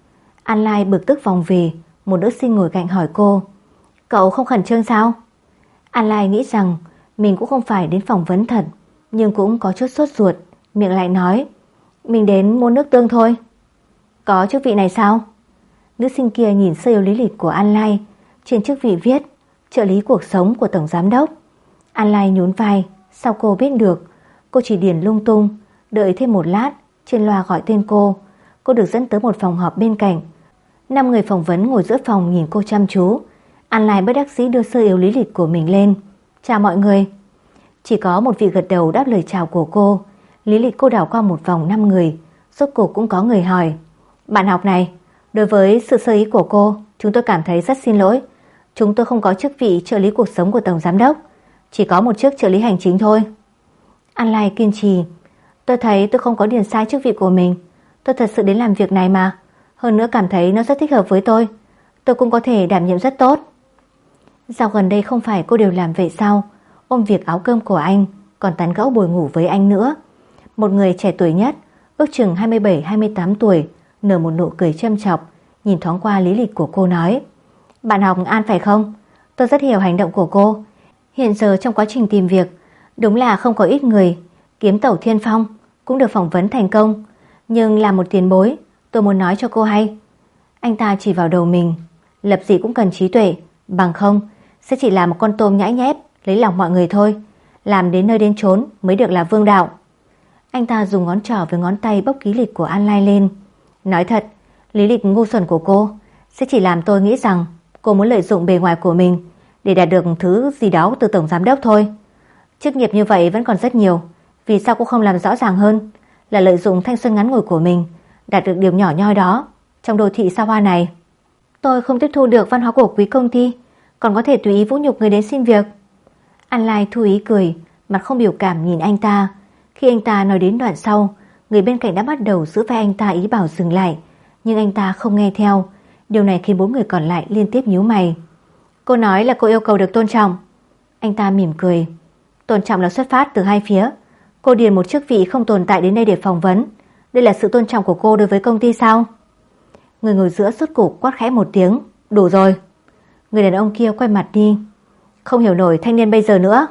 An Lai bực tức vòng về, một nữ sinh ngồi cạnh hỏi cô, cậu không khẩn trương sao? An Lai nghĩ rằng mình cũng không phải đến phỏng vấn thật, nhưng cũng có chút sốt ruột, miệng lại nói, mình đến mua nước tương thôi. Có chức vị này sao? Nữ sinh kia nhìn sơ yếu lý lịch của An Lai, trên chức vị viết trợ lý cuộc sống của tổng giám đốc. An Lai nhún vai, sao cô biết được? Cô chỉ điền lung tung, đợi thêm một lát, trên loa gọi tên cô. cô được dẫn tới một phòng họp bên cạnh. 5 người phỏng vấn ngồi giữa phòng nhìn cô chăm chú. An Lai bất đắc dĩ đưa sơ yếu lý lịch của mình lên. Chào mọi người. Chỉ có một vị gật đầu đáp lời chào của cô. Lý lịch cô đảo qua một vòng 5 người. Rốt cuộc cũng có người hỏi. Bạn học này, đối với sự sơ ý của cô, chúng tôi cảm thấy rất xin lỗi. Chúng tôi không có chức vị trợ lý cuộc sống của Tổng Giám đốc, chỉ có một chức trợ lý hành chính thôi. An Lai kiên trì. Tôi thấy tôi không có điền sai chức vị của mình. Tôi thật sự đến làm việc này mà. Hơn nữa cảm thấy nó rất thích hợp với tôi. Tôi cũng có thể đảm nhiệm rất tốt. Dạo gần đây không phải cô đều làm vậy sao? Ôm việc áo cơm của anh, còn tán gẫu bồi ngủ với anh nữa. Một người trẻ tuổi nhất, ước chừng 27-28 tuổi, nở một nụ cười châm chọc, nhìn thoáng qua lý lịch của cô nói. Bạn học An phải không? Tôi rất hiểu hành động của cô. Hiện giờ trong quá trình tìm việc, đúng là không có ít người kiếm tẩu thiên phong cũng được phỏng vấn thành công. Nhưng là một tiền bối, tôi muốn nói cho cô hay. Anh ta chỉ vào đầu mình. Lập gì cũng cần trí tuệ, bằng không sẽ chỉ là một con tôm nhãi nhép lấy lòng mọi người thôi. Làm đến nơi đến chốn mới được là vương đạo. Anh ta dùng ngón trỏ với ngón tay bốc ký lịch của An Lai lên. Nói thật, lý lịch ngu xuẩn của cô sẽ chỉ làm tôi nghĩ rằng cô muốn lợi dụng bề ngoài của mình để đạt được thứ gì đó từ Tổng Giám đốc thôi. Chức nghiệp như vậy vẫn còn rất nhiều. Vì sao cô không làm rõ ràng hơn là lợi dụng thanh xuân ngắn ngủi của mình đạt được điểm nhỏ nhoi đó trong đô thị xa hoa này? Tôi không tiếp thu được văn hóa của quý công ty, còn có thể tùy ý vũ nhục người đến xin việc. An Lai thu ý cười, mặt không biểu cảm nhìn anh ta. Khi anh ta nói đến đoạn sau, người bên cạnh đã bắt đầu giữ vai anh ta ý bảo dừng lại, nhưng anh ta không nghe theo. Điều này khiến 4 người còn lại liên tiếp nhíu mày. Cô nói là cô yêu cầu được tôn trọng. Anh ta mỉm cười. Tôn trọng là xuất phát từ hai phía. Cô điền một chức vị không tồn tại đến đây để phỏng vấn. Đây là sự tôn trọng của cô đối với công ty sao? Người ngồi giữa rốt cục quát khẽ một tiếng. Đủ rồi. Người đàn ông kia quay mặt đi. Không hiểu nổi thanh niên bây giờ nữa.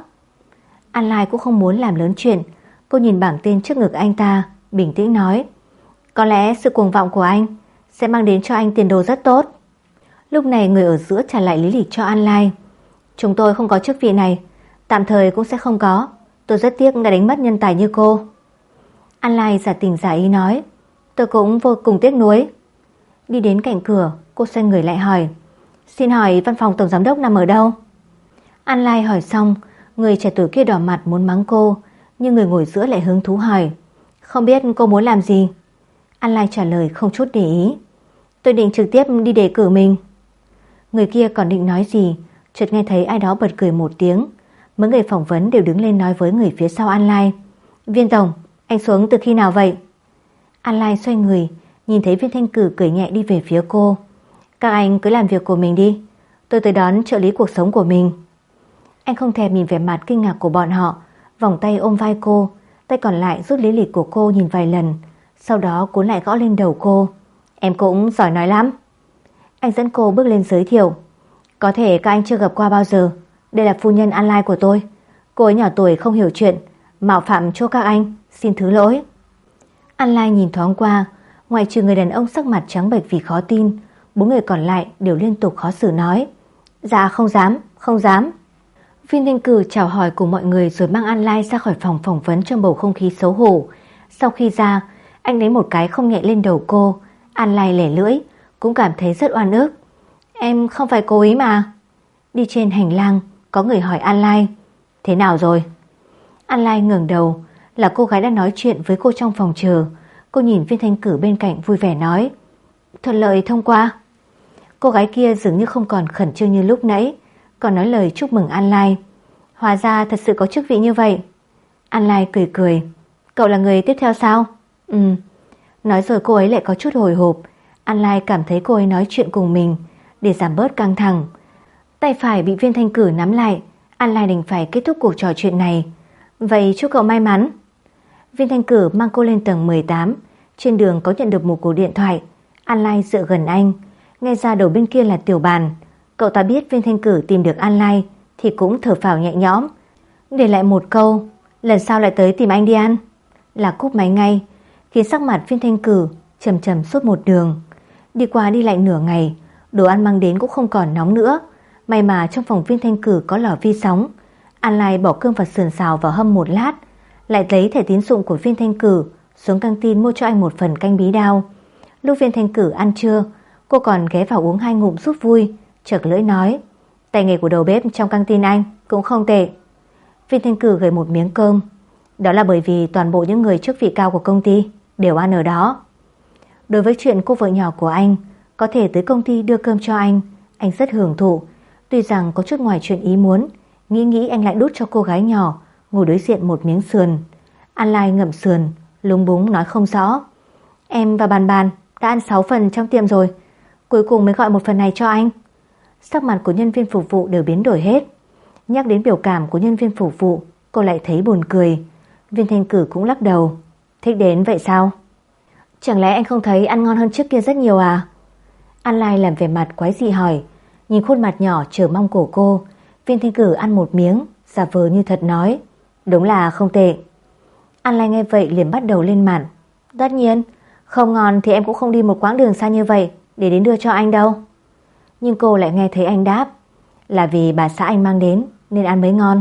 An Lai cũng không muốn làm lớn chuyện. Cô nhìn bảng tên trước ngực anh ta, bình tĩnh nói. Có lẽ sự cuồng vọng của anh sẽ mang đến cho anh tiền đồ rất tốt. Lúc này người ở giữa trả lại lý lịch cho An Lai. Chúng tôi không có chức vị này, tạm thời cũng sẽ không có. Tôi rất tiếc đã đánh mất nhân tài như cô. An Lai giả tình giả ý nói. Tôi cũng vô cùng tiếc nuối. Đi đến cạnh cửa, cô xoay người lại hỏi. Xin hỏi văn phòng Tổng Giám đốc nằm ở đâu? An Lai hỏi xong, người trẻ tuổi kia đỏ mặt muốn mắng cô, nhưng người ngồi giữa lại hứng thú hỏi. Không biết cô muốn làm gì? An Lai trả lời không chút để ý. Tôi định trực tiếp đi đề cử mình. Người kia còn định nói gì, chợt nghe thấy ai đó bật cười một tiếng. Mấy người phỏng vấn đều đứng lên nói với người phía sau An Lai. Viên tổng, anh xuống từ khi nào vậy? An Lai xoay người, nhìn thấy Viên Thanh Cử cười nhẹ đi về phía cô. Các anh cứ làm việc của mình đi, tôi tới đón trợ lý cuộc sống của mình. Anh không thèm nhìn vẻ mặt kinh ngạc của bọn họ, vòng tay ôm vai cô, tay còn lại rút lý lịch của cô nhìn vài lần, sau đó cuốn lại gõ lên đầu cô. Em cũng giỏi nói lắm. Anh dẫn cô bước lên giới thiệu. Có thể các anh chưa gặp qua bao giờ. Đây là phu nhân An Lai của tôi. Cô ấy nhỏ tuổi không hiểu chuyện, mạo phạm cho các anh, xin thứ lỗi. An Lai nhìn thoáng qua, ngoại trừ người đàn ông sắc mặt trắng bệch vì khó tin, 4 người còn lại đều liên tục khó xử nói. Dạ không dám, không dám. Viên Thanh Cử chào hỏi cùng mọi người rồi mang An Lai ra khỏi phòng phỏng vấn trong bầu không khí xấu hổ. Sau khi ra, anh đánh một cái không nhẹ lên đầu cô. An Lai lẻ lưỡi, cũng cảm thấy rất oan ức. Em không phải cố ý mà. Đi trên hành lang, có người hỏi An Lai. Thế nào rồi? An Lai ngẩng đầu, là cô gái đang nói chuyện với cô trong phòng chờ. Cô nhìn Viên Thanh Cử bên cạnh vui vẻ nói. Thuận lợi thông qua. Cô gái kia dường như không còn khẩn trương như lúc nãy, còn nói lời chúc mừng An Lai. Hóa ra thật sự có chức vị như vậy. An Lai cười cười. Cậu là người tiếp theo sao? Nói rồi cô ấy lại có chút hồi hộp. An Lai cảm thấy cô ấy nói chuyện cùng mình để giảm bớt căng thẳng. Tay phải bị Viên Thanh Cử nắm lại. An Lai đành phải kết thúc cuộc trò chuyện này. Vậy chúc cậu may mắn. Viên Thanh Cử mang cô lên tầng 18. Trên đường có nhận được một cuộc điện thoại. An Lai dựa gần anh, nghe ra đầu bên kia là Tiểu Bàn. Cậu ta biết Viên Thanh Cử tìm được An Lai thì cũng thở phào nhẹ nhõm, để lại một câu, lần sau lại tới tìm anh đi ăn, là cúp máy ngay, khiến sắc mặt Viên Thanh Cử trầm trầm suốt một đường. Đi qua đi lại nửa ngày, đồ ăn mang đến cũng không còn nóng nữa. May mà trong phòng Viên Thanh Cử có lò vi sóng. An Lai bỏ cơm và sườn xào vào hâm một lát, lại lấy thẻ tín dụng của Viên Thanh Cử xuống căng tin mua cho anh một phần canh bí đao. Lúc Viên Thanh Cử ăn trưa, cô còn ghé vào uống 2 ngụm giúp vui, chợt lưỡi nói: tay nghề của đầu bếp trong căng tin anh cũng không tệ. Viên Thanh Cử gầy một miếng cơm. Đó là bởi vì toàn bộ những người chức vị cao của công ty đều ăn ở đó. Đối với chuyện cô vợ nhỏ của anh có thể tới công ty đưa cơm cho anh rất hưởng thụ. Tuy rằng có chút ngoài chuyện ý muốn, nghĩ anh lại đút cho cô gái nhỏ ngồi đối diện một miếng sườn. An Lai ngậm sườn, lúng búng nói không rõ: em và Bàn Bàn đã ăn 6 phần trong tiệm rồi, cuối cùng mới gọi một phần này cho anh. Sắc mặt của nhân viên phục vụ đều biến đổi hết. Nhắc đến biểu cảm của nhân viên phục vụ, cô lại thấy buồn cười. Viên Thanh Cử cũng lắc đầu: thích đến vậy sao? Chẳng lẽ anh không thấy ăn ngon hơn trước kia rất nhiều à? An Lai làm vẻ mặt quái dị hỏi. Nhìn khuôn mặt nhỏ chờ mong của cô, Viên Thanh Cử ăn một miếng, giả vờ như thật nói: đúng là không tệ. An Lai nghe vậy liền bắt đầu lên mặt: tất nhiên, không ngon thì em cũng không đi một quãng đường xa như vậy để đến đưa cho anh đâu. Nhưng cô lại nghe thấy anh đáp: là vì bà xã anh mang đến nên ăn mới ngon.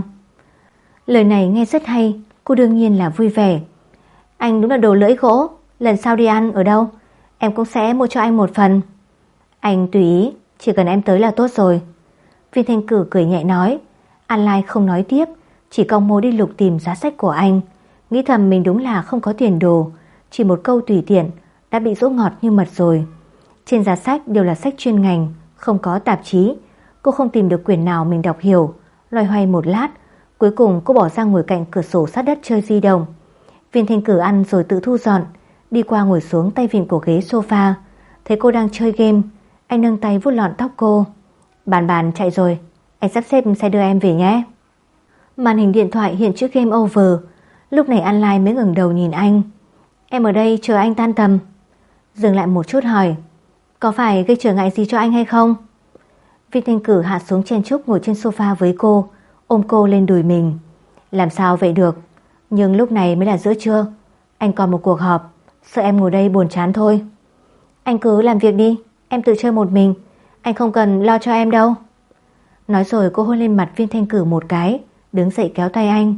Lời này nghe rất hay, cô đương nhiên là vui vẻ. Anh đúng là đồ lưỡi gỗ, lần sau đi ăn ở đâu em cũng sẽ mua cho anh một phần. Anh tùy ý, chỉ cần em tới là tốt rồi. Viên Thanh Cử cười nhẹ nói. An Lai không nói tiếp, chỉ cong môi đi lục tìm giá sách của anh, nghĩ thầm mình đúng là không có tiền đồ. Chỉ một câu tùy tiện đã bị dỗ ngọt như mật rồi. Trên giá sách đều là sách chuyên ngành, không có tạp chí. Cô không tìm được quyển nào mình đọc hiểu, loay hoay một lát, cuối cùng cô bỏ ra ngồi cạnh cửa sổ sát đất chơi di động. Viên Thanh Cử ăn rồi tự thu dọn, đi qua ngồi xuống tay vịn của ghế sofa. Thấy cô đang chơi game, anh nâng tay vuốt lọn tóc cô. Bàn Bàn chạy rồi, anh sắp xếp xe đưa em về nhé. Màn hình điện thoại hiện chữ game over. Lúc này An Lai mới ngẩng đầu nhìn anh. Em ở đây chờ anh tan tầm. Dừng lại một chút hỏi: có phải gây trở ngại gì cho anh hay không? Viên Thanh Cử hạ xuống chen chúc ngồi trên sofa với cô, ôm cô lên đùi mình. Làm sao vậy được, nhưng lúc này mới là giữa trưa, anh còn một cuộc họp, sợ em ngồi đây buồn chán thôi. Anh cứ làm việc đi, em tự chơi một mình, anh không cần lo cho em đâu. Nói rồi cô hôn lên mặt Viên Thanh Cử một cái, đứng dậy kéo tay anh.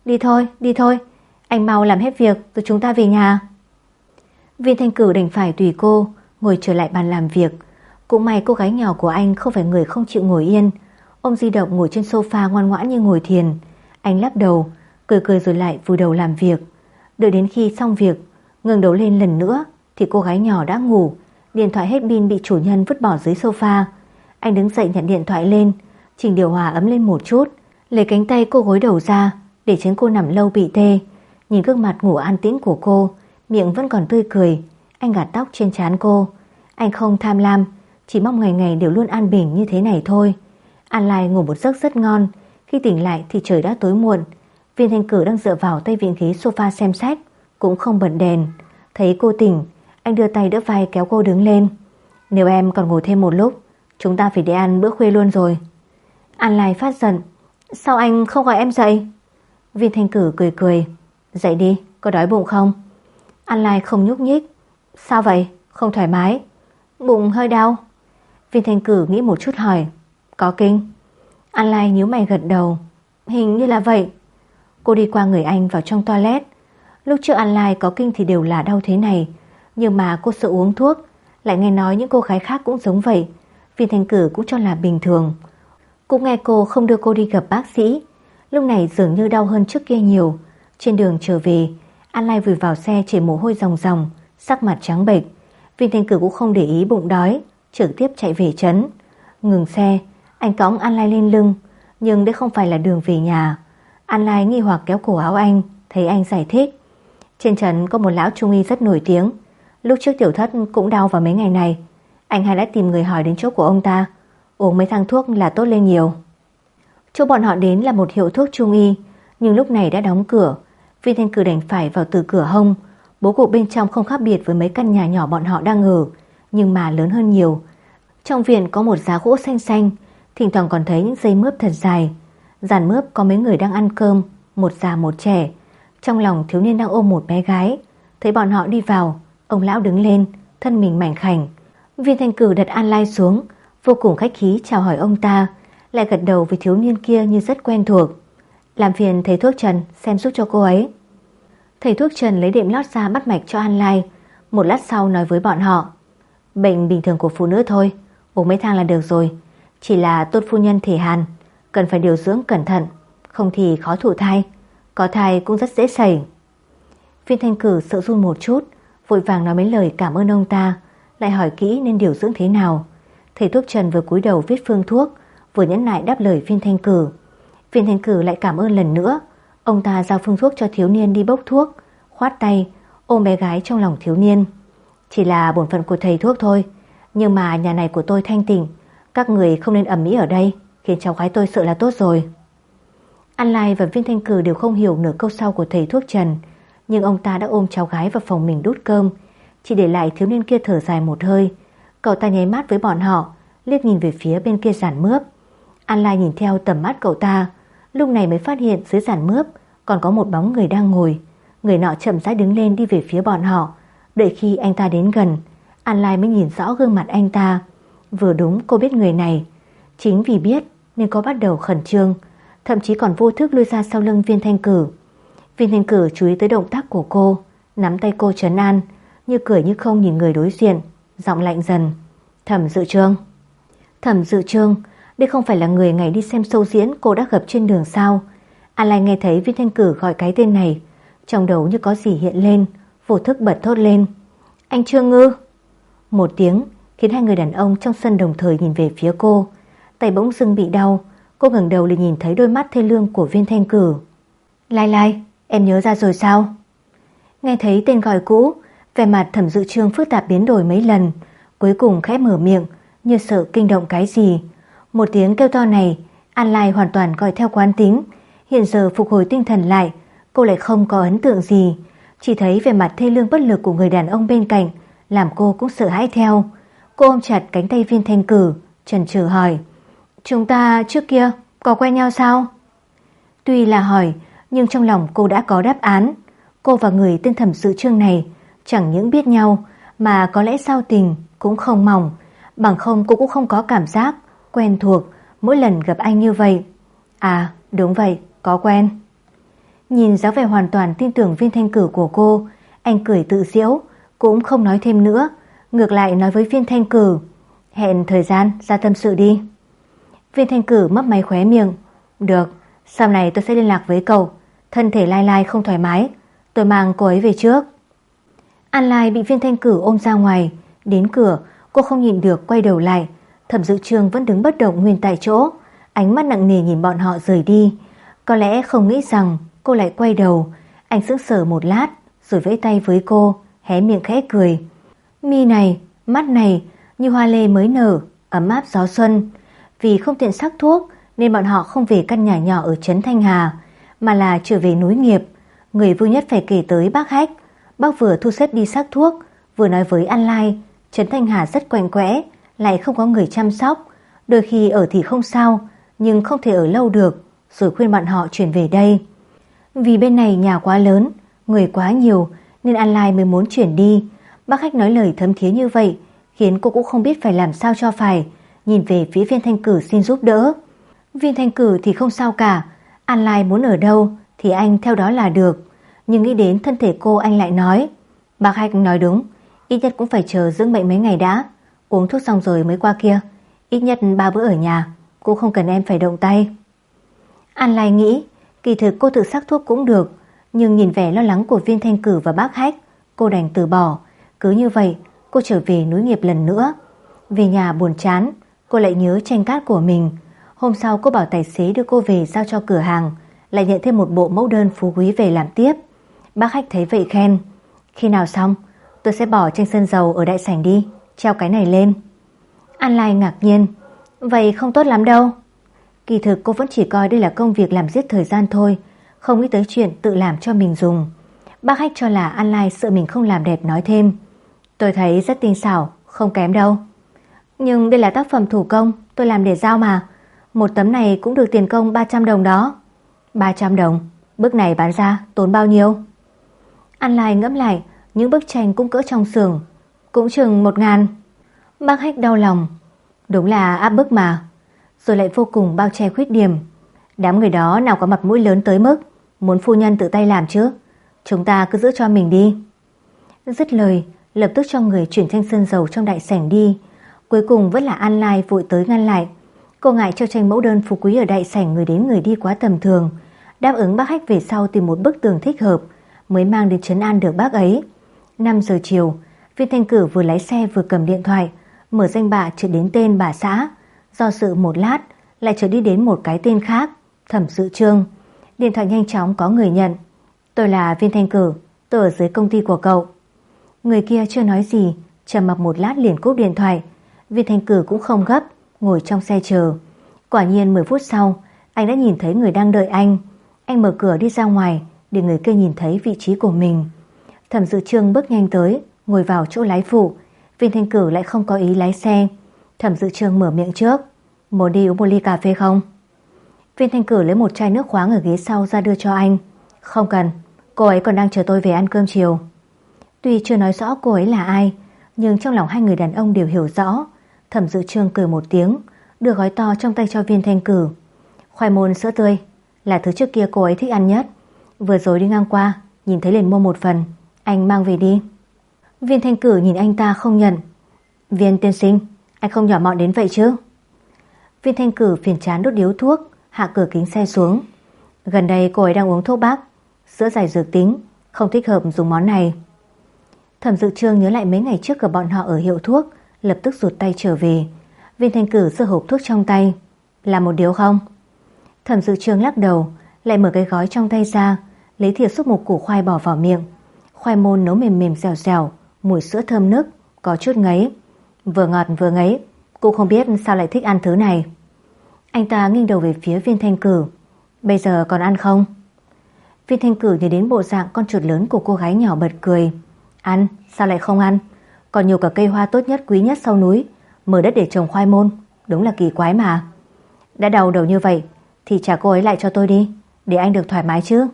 Đi thôi, anh mau làm hết việc rồi chúng ta về nhà. Viên Thanh Cử đành phải tùy cô, ngồi trở lại bàn làm việc. Cũng may cô gái nhỏ của anh không phải người không chịu ngồi yên, ôm di động ngồi trên sofa ngoan ngoãn như ngồi thiền. Anh lắc đầu, cười rồi lại vùi đầu làm việc. Đợi đến khi xong việc, ngẩng đầu lên lần nữa thì cô gái nhỏ đã ngủ, điện thoại hết pin bị chủ nhân vứt bỏ dưới sofa. Anh đứng dậy nhận điện thoại lên, chỉnh điều hòa ấm lên một chút, lấy cánh tay cô gối đầu ra để tránh cô nằm lâu bị tê. Nhìn gương mặt ngủ an tĩnh của cô, miệng vẫn còn tươi cười, anh gạt tóc trên trán cô. Anh không tham lam, chỉ mong ngày ngày đều luôn an bình như thế này thôi. An Lai ngủ một giấc rất ngon. Khi tỉnh lại thì trời đã tối muộn. Viên Thanh Cử đang dựa vào tay vịn ghế sofa xem sách, cũng không bật đèn. Thấy cô tỉnh, anh đưa tay đỡ vai kéo cô đứng lên. Nếu em còn ngồi thêm một lúc, chúng ta phải đi ăn bữa khuya luôn rồi. An Lai phát giận: sao anh không gọi em dậy? Viên Thanh Cử cười. Dậy đi, có đói bụng không? An Lai không nhúc nhích. Sao vậy, không thoải mái? Bụng hơi đau. Viên Thanh Cử nghĩ một chút hỏi: có kinh? An Lai nhíu mày gật đầu. Hình như là vậy. Cô đi qua người anh vào trong toilet. Lúc trước An Lai có kinh thì đều là đau thế này, nhưng mà cô sợ uống thuốc, lại nghe nói những cô gái khác cũng giống vậy. Viên Thanh Cử cũng cho là bình thường. Cũng nghe cô không đưa cô đi gặp bác sĩ. Lúc này dường như đau hơn trước kia nhiều. Trên đường trở về, An Lai vùi vào xe chảy mồ hôi ròng ròng, sắc mặt trắng bệch. Viên Thanh Cử cũng không để ý bụng đói, trực tiếp chạy về trấn. Ngừng xe, anh cõng An Lai lên lưng, nhưng đây không phải là đường về nhà. An Lai nghi hoặc kéo cổ áo anh, thấy anh giải thích: trên trấn có một lão trung y rất nổi tiếng, lúc trước tiểu thất cũng đau vào mấy ngày này. Anh hay đã tìm người hỏi đến chỗ của ông ta, uống mấy thang thuốc là tốt lên nhiều. Chỗ bọn họ đến là một hiệu thuốc trung y, nhưng lúc này đã đóng cửa. Viên Thanh Cử đành phải vào từ cửa hông. Bố cục bên trong không khác biệt với mấy căn nhà nhỏ bọn họ đang ở, nhưng mà lớn hơn nhiều. Trong viện có một giá gỗ xanh xanh, thỉnh thoảng còn thấy những dây mướp thật dài. Dàn mướp có mấy người đang ăn cơm, một già một trẻ. Trong lòng thiếu niên đang ôm một bé gái. Thấy bọn họ đi vào, ông lão đứng lên, thân mình mảnh khảnh. Viên Thanh Cử đặt An Lai xuống, vô cùng khách khí chào hỏi ông ta, lại gật đầu với thiếu niên kia như rất quen thuộc. Làm phiền thầy thuốc Trần xem giúp cho cô ấy. Thầy thuốc Trần lấy đệm lót ra bắt mạch cho An Lai. Một lát sau nói với bọn họ, bệnh bình thường của phụ nữ thôi, uống mấy thang là được rồi. Chỉ là Tôn phu nhân thể hàn, cần phải điều dưỡng cẩn thận, không thì khó thụ thai, có thai cũng rất dễ xảy. Viên Thanh Cử sợ run một chút, vội vàng nói mấy lời cảm ơn ông ta, lại hỏi kỹ nên điều dưỡng thế nào. Thầy thuốc Trần vừa cúi đầu viết phương thuốc, vừa nhẫn nại đáp lời Viên Thanh Cử. Viên Thanh Cử lại cảm ơn lần nữa. Ông ta giao phương thuốc cho thiếu niên đi bốc thuốc, khoát tay ôm bé gái trong lòng thiếu niên. Chỉ là bổn phận của thầy thuốc thôi, nhưng mà nhà này của tôi thanh tịnh, các người không nên ầm ĩ ở đây, khiến cháu gái tôi sợ là tốt rồi. An Lai và Viên Thanh Cử đều không hiểu nửa câu sau của thầy thuốc Trần, nhưng ông ta đã ôm cháu gái vào phòng mình đút cơm, chỉ để lại thiếu niên kia thở dài một hơi. Cậu ta nháy mắt với bọn họ, liếc nhìn về phía bên kia giàn mướp. An Lai nhìn theo tầm mắt cậu ta, lúc này mới phát hiện dưới giàn mướp còn có một bóng người đang ngồi. Người nọ chậm rãi đứng lên đi về phía bọn họ. Đợi khi anh ta đến gần, An Lai mới nhìn rõ gương mặt anh ta. Vừa đúng cô biết người này, chính vì biết nên có bắt đầu khẩn trương, thậm chí còn vô thức lui ra sau lưng Viên Thanh Cử. Viên Thanh Cử chú ý tới động tác của cô, nắm tay cô trấn an, như cười như không nhìn người đối diện, giọng lạnh dần. Thẩm Dự Trương. Thẩm Dự Trương, đây không phải là người ngày đi xem show diễn cô đã gặp trên đường sao? An Lai nghe thấy Viên Thanh Cử gọi cái tên này, trong đầu như có gì hiện lên, vô thức bật thốt lên. Anh Trương Ngư. Một tiếng khiến hai người đàn ông trong sân đồng thời nhìn về phía cô. Tay bỗng dưng bị đau, cô ngẩng đầu liền nhìn thấy đôi mắt thê lương của Viên Thanh Cử. Lai Lai, em nhớ ra rồi sao? Nghe thấy tên gọi cũ, vẻ mặt Thẩm Dự Trương phức tạp biến đổi mấy lần, cuối cùng khẽ mở miệng, như sợ kinh động cái gì. Một tiếng kêu to này, An Lai hoàn toàn gọi theo quán tính. Hiện giờ phục hồi tinh thần lại, cô lại không có ấn tượng gì, chỉ thấy vẻ mặt thê lương bất lực của người đàn ông bên cạnh, làm cô cũng sợ hãi theo. Cô ôm chặt cánh tay Viên Thanh Cử, chần chừ hỏi, chúng ta trước kia có quen nhau sao? Tuy là hỏi, nhưng trong lòng cô đã có đáp án. Cô và người tên Thẩm Dự Trương này chẳng những biết nhau, mà có lẽ giao tình cũng không mỏng, bằng không cô cũng không có cảm giác quen thuộc mỗi lần gặp anh như vậy. À, đúng vậy, có quen. Nhìn dáng vẻ hoàn toàn tin tưởng Viên Thanh Cử của cô, anh cười tự giễu, cũng không nói thêm nữa, ngược lại nói với Viên Thanh Cử, hẹn thời gian ra tâm sự đi. Viên Thanh Cử mấp máy khóe miệng, được, sau này tôi sẽ liên lạc với cậu, thân thể Lai Lai không thoải mái, tôi mang cô ấy về trước. An Lai bị Viên Thanh Cử ôm ra ngoài, đến cửa cô không nhịn được quay đầu lại. Thẩm Dự Trương vẫn đứng bất động nguyên tại chỗ, ánh mắt nặng nề nhìn bọn họ rời đi. Có lẽ không nghĩ rằng cô lại quay đầu. Anh sững sờ một lát rồi vẫy tay với cô, hé miệng khẽ cười. Mi này, mắt này như hoa lê mới nở, ấm áp gió xuân. Vì không tiện sắc thuốc nên bọn họ không về căn nhà nhỏ ở trấn Thanh Hà, mà là trở về núi Nghiệp. Người vui nhất phải kể tới bác Hách. Bác vừa thu xếp đi sắc thuốc, vừa nói với An Lai, trấn Thanh Hà rất quạnh quẽ, lại không có người chăm sóc, đôi khi ở thì không sao, nhưng không thể ở lâu được, rồi khuyên bọn họ chuyển về đây. Vì bên này nhà quá lớn, người quá nhiều nên An Lai mới muốn chuyển đi. Bác Hách nói lời thấm thía như vậy khiến cô cũng không biết phải làm sao cho phải, nhìn về phía Viên Thanh Cử xin giúp đỡ. Viên Thanh Cử thì không sao cả, An Lai muốn ở đâu thì anh theo đó là được. Nhưng nghĩ đến thân thể cô, anh lại nói, bác Hách nói đúng, ít nhất cũng phải chờ dưỡng bệnh mấy ngày đã, uống thuốc xong rồi mới qua kia, ít nhất 3 bữa ở nhà, cũng không cần em phải động tay. An Lai nghĩ kỳ thực cô tự sắc thuốc cũng được, nhưng nhìn vẻ lo lắng của Viên Thanh Cử và bác Hách, cô đành từ bỏ. Cứ như vậy cô trở về núi Nghiệp lần nữa. Về nhà buồn chán, cô lại nhớ tranh cát của mình. Hôm sau cô bảo tài xế đưa cô về giao cho cửa hàng, lại nhận thêm một bộ mẫu đơn phú quý về làm tiếp. Bác Hách thấy vậy khen, khi nào xong tôi sẽ bỏ tranh sơn dầu ở đại sảnh đi, treo cái này lên. An Lai ngạc nhiên, vậy không tốt lắm đâu. Kỳ thực cô vẫn chỉ coi đây là công việc làm giết thời gian thôi, không nghĩ tới chuyện tự làm cho mình dùng. Bác Hách cho là An Lai sợ mình không làm đẹp nói thêm, tôi thấy rất tinh xảo, không kém đâu. Nhưng đây là tác phẩm thủ công, tôi làm để giao mà. Một tấm này cũng được tiền công 300 đồng đó. 300 đồng? Bức này bán ra tốn bao nhiêu? An Lai ngẫm lại, những bức tranh cũng cỡ trong xưởng, cũng chừng 1.000. Bác Hách đau lòng, đúng là áp bức mà. Rồi lại vô cùng bao che khuyết điểm. Đám người đó nào có mặt mũi lớn tới mức muốn phu nhân tự tay làm chứ. Chúng ta cứ giữ cho mình đi. Dứt lời, lập tức cho người chuyển tranh sơn dầu trong đại sảnh đi. Cuối cùng vẫn là An Lai vội tới ngăn lại. Cô ngại cho tranh mẫu đơn phú quý ở đại sảnh người đến người đi quá tầm thường, đáp ứng bác khách về sau tìm một bức tường thích hợp mới mang đến trấn an được bác ấy. 5 giờ chiều, Viên Thanh Cử vừa lái xe vừa cầm điện thoại, mở danh bạ chợt đến tên bà xã. Do dự một lát, lại chợt đi đến một cái tên khác, Thẩm Dự Trương. Điện thoại nhanh chóng có người nhận. Tôi là Viên Thanh Cử, tôi ở dưới công ty của cậu. Người kia chưa nói gì, trầm mặc một lát liền cúp điện thoại. Viên Thanh Cử cũng không gấp, ngồi trong xe chờ. Quả nhiên 10 phút sau, anh đã nhìn thấy người đang đợi anh. Anh mở cửa đi ra ngoài để người kia nhìn thấy vị trí của mình. Thẩm Dự Trương bước nhanh tới, ngồi vào chỗ lái phụ. Viên Thanh Cử lại không có ý lái xe. Thẩm Dự Trương mở miệng trước. Muốn đi uống một ly cà phê không? Viên Thanh Cử lấy một chai nước khoáng ở ghế sau ra đưa cho anh. Không cần, cô ấy còn đang chờ tôi về ăn cơm chiều. Tuy chưa nói rõ cô ấy là ai, nhưng trong lòng hai người đàn ông đều hiểu rõ. Thẩm Dự Trương cười một tiếng, đưa gói to trong tay cho Viên Thanh Cử. Khoai môn sữa tươi là thứ trước kia cô ấy thích ăn nhất. Vừa rồi đi ngang qua, nhìn thấy liền mua một phần. Anh mang về đi. Viên Thanh Cử nhìn anh ta không nhận. Viên tiên sinh, anh không nhỏ mọn đến vậy chứ? Viên Thanh Cử phiền chán đốt điếu thuốc, hạ cửa kính xe xuống. Gần đây cô ấy đang uống thuốc bắc, sữa giải dược tính, không thích hợp dùng món này. Thẩm Dự Trương nhớ lại mấy ngày trước gặp bọn họ ở hiệu thuốc, lập tức rụt tay trở về. Viên Thanh Cử giơ hộp thuốc trong tay. Làm một điếu không? Thẩm Dự Trương lắc đầu, lại mở cái gói trong tay ra, lấy thìa xúc một củ khoai bỏ vào miệng. Khoai môn nấu mềm mềm dẻo dẻo, mùi sữa thơm nức, có chút ngấy. Vừa ngọt vừa ngấy, cô không biết sao lại thích ăn thứ này. Anh ta nghiêng đầu về phía Viên Thanh Cử. Bây giờ còn ăn không? Viên Thanh Cử nhớ đến bộ dạng con chuột lớn của cô gái nhỏ bật cười. Ăn, sao lại không ăn? Còn nhiều cả cây hoa tốt nhất quý nhất sau núi, mở đất để trồng khoai môn, đúng là kỳ quái mà. Đã đau đầu như vậy thì trả cô ấy lại cho tôi đi, để anh được thoải mái chứ.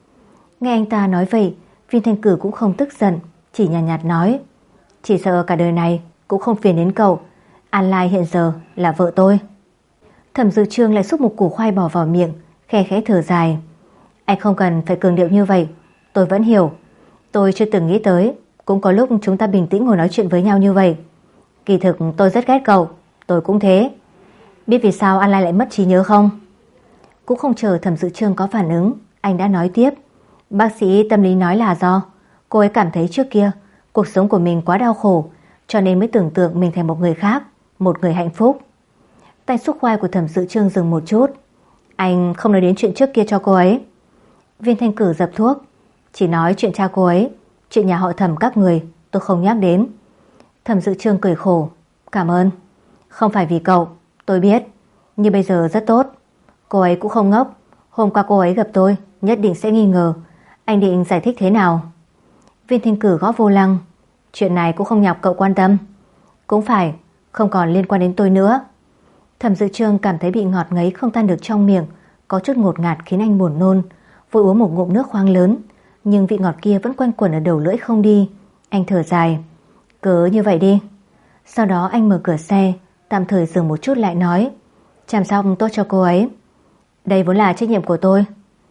Nghe anh ta nói vậy, Viên Thanh Cử cũng không tức giận, chỉ nhàn nhạt nói. Chỉ sợ cả đời này cũng không phiền đến cậu. An Lai hiện giờ là vợ tôi. Thẩm Dự Trương lại xúc một củ khoai bỏ vào miệng, khe khẽ thở dài. Anh không cần phải cường điệu như vậy, tôi vẫn hiểu. Tôi chưa từng nghĩ tới cũng có lúc chúng ta bình tĩnh ngồi nói chuyện với nhau như vậy. Kỳ thực tôi rất ghét cậu, tôi cũng thế. Biết vì sao An Lai lại mất trí nhớ không? Cũng không chờ Thẩm Dự Trương có phản ứng, anh đã nói tiếp. Bác sĩ tâm lý nói là do cô ấy cảm thấy trước kia cuộc sống của mình quá đau khổ, cho nên mới tưởng tượng mình thành một người khác, một người hạnh phúc. Tay xúc khoai của Thẩm Dự Trương dừng một chút. Anh không nói đến chuyện trước kia cho cô ấy. Viên Thanh Cử dập thuốc. Chỉ nói chuyện cha cô ấy, chuyện nhà họ Thẩm các người tôi không nhắc đến. Thẩm Dự Trương cười khổ. Cảm ơn. Không phải vì cậu, tôi biết. Nhưng bây giờ rất tốt. Cô ấy cũng không ngốc. Hôm qua cô ấy gặp tôi nhất định sẽ nghi ngờ. Anh định giải thích thế nào? Viên Thanh Cử gõ vô lăng. Chuyện này cũng không nhọc cậu quan tâm. Cũng phải, không còn liên quan đến tôi nữa. Thẩm Dự Trương cảm thấy bị ngọt ngấy không tan được trong miệng, có chút ngột ngạt khiến anh buồn nôn, vội uống một ngụm nước khoáng lớn, nhưng vị ngọt kia vẫn quanh quẩn ở đầu lưỡi không đi. Anh thở dài. Cứ như vậy đi. Sau đó anh mở cửa xe, tạm thời dừng một chút lại nói. Chăm sóc tốt cho cô ấy. Đây vốn là trách nhiệm của tôi.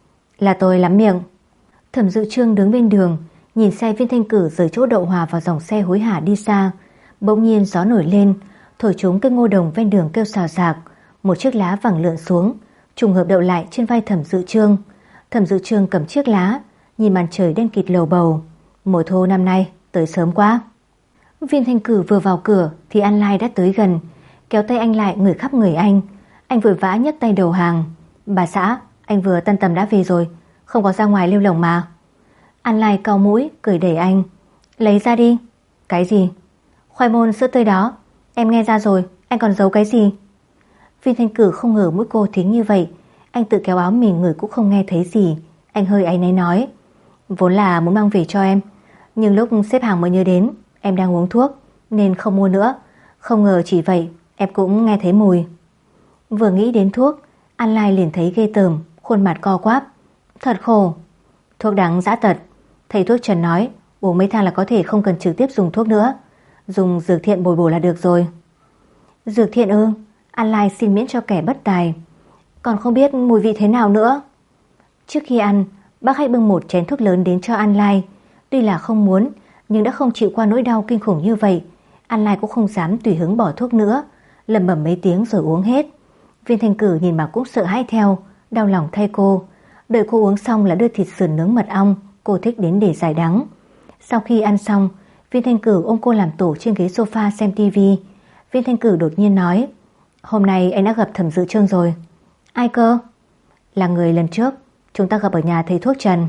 Là tôi lắm miệng. Thẩm Dự Trương đứng bên đường, nhìn xe Viên Thanh Cử rời chỗ đậu hòa vào dòng xe hối hả đi xa. Bỗng nhiên gió nổi lên, thổi trúng cây ngô đồng ven đường kêu xào xạc. Một chiếc lá vàng lượn xuống, trùng hợp đậu lại trên vai Thẩm Dự Trương. Thẩm Dự Trương cầm chiếc lá, nhìn màn trời đen kịt lầu bầu. Mùa thu năm nay tới sớm quá. Viên Thanh Cử vừa vào cửa thì An Lai đã tới gần, kéo tay anh lại ngửi khắp người anh. Anh vội vã nhấc tay đầu hàng. Bà xã, anh vừa tan tầm đã về rồi, không có ra ngoài lêu lổng mà. An Lai cau mũi cười đẩy anh. Lấy ra đi. Cái gì? Khoai môn sữa tươi đó. Em nghe ra rồi, anh còn giấu cái gì? Viên Thanh Cử không ngờ mũi cô thính như vậy. Anh tự kéo áo mình người cũng không nghe thấy gì. Anh hơi áy náy nói. Vốn là muốn mang về cho em, nhưng lúc xếp hàng mới nhớ đến em đang uống thuốc nên không mua nữa. Không ngờ chỉ vậy em cũng nghe thấy mùi. Vừa nghĩ đến thuốc, An Lai liền thấy ghê tởm, khuôn mặt co quắp. Thật khổ. Thuốc đắng dã tật. Thầy thuốc Trần nói uống mấy thang là có thể không cần trực tiếp dùng thuốc nữa, dùng dược thiện bồi bổ là được rồi. Dược thiện ư? An Lai xin miễn cho kẻ bất tài. Còn không biết mùi vị thế nào nữa. Trước khi ăn, bác khách bưng một chén thuốc lớn đến cho An Lai. Tuy là không muốn, nhưng đã không chịu qua nỗi đau kinh khủng như vậy, An Lai cũng không dám tùy hứng bỏ thuốc nữa, lẩm bẩm mấy tiếng rồi uống hết. Viên Thanh Cử nhìn mà cũng sợ hãi theo, đau lòng thay cô. Đợi cô uống xong là đưa thịt sườn nướng mật ong, cô thích đến để giải đắng. Sau khi ăn xong, Viên Thanh Cử ôm cô làm tổ trên ghế sofa xem tivi. Viên Thanh Cử đột nhiên nói, hôm nay anh đã gặp Thẩm Dự Trương rồi. Ai cơ? Là người lần trước chúng ta gặp ở nhà thầy thuốc Trần.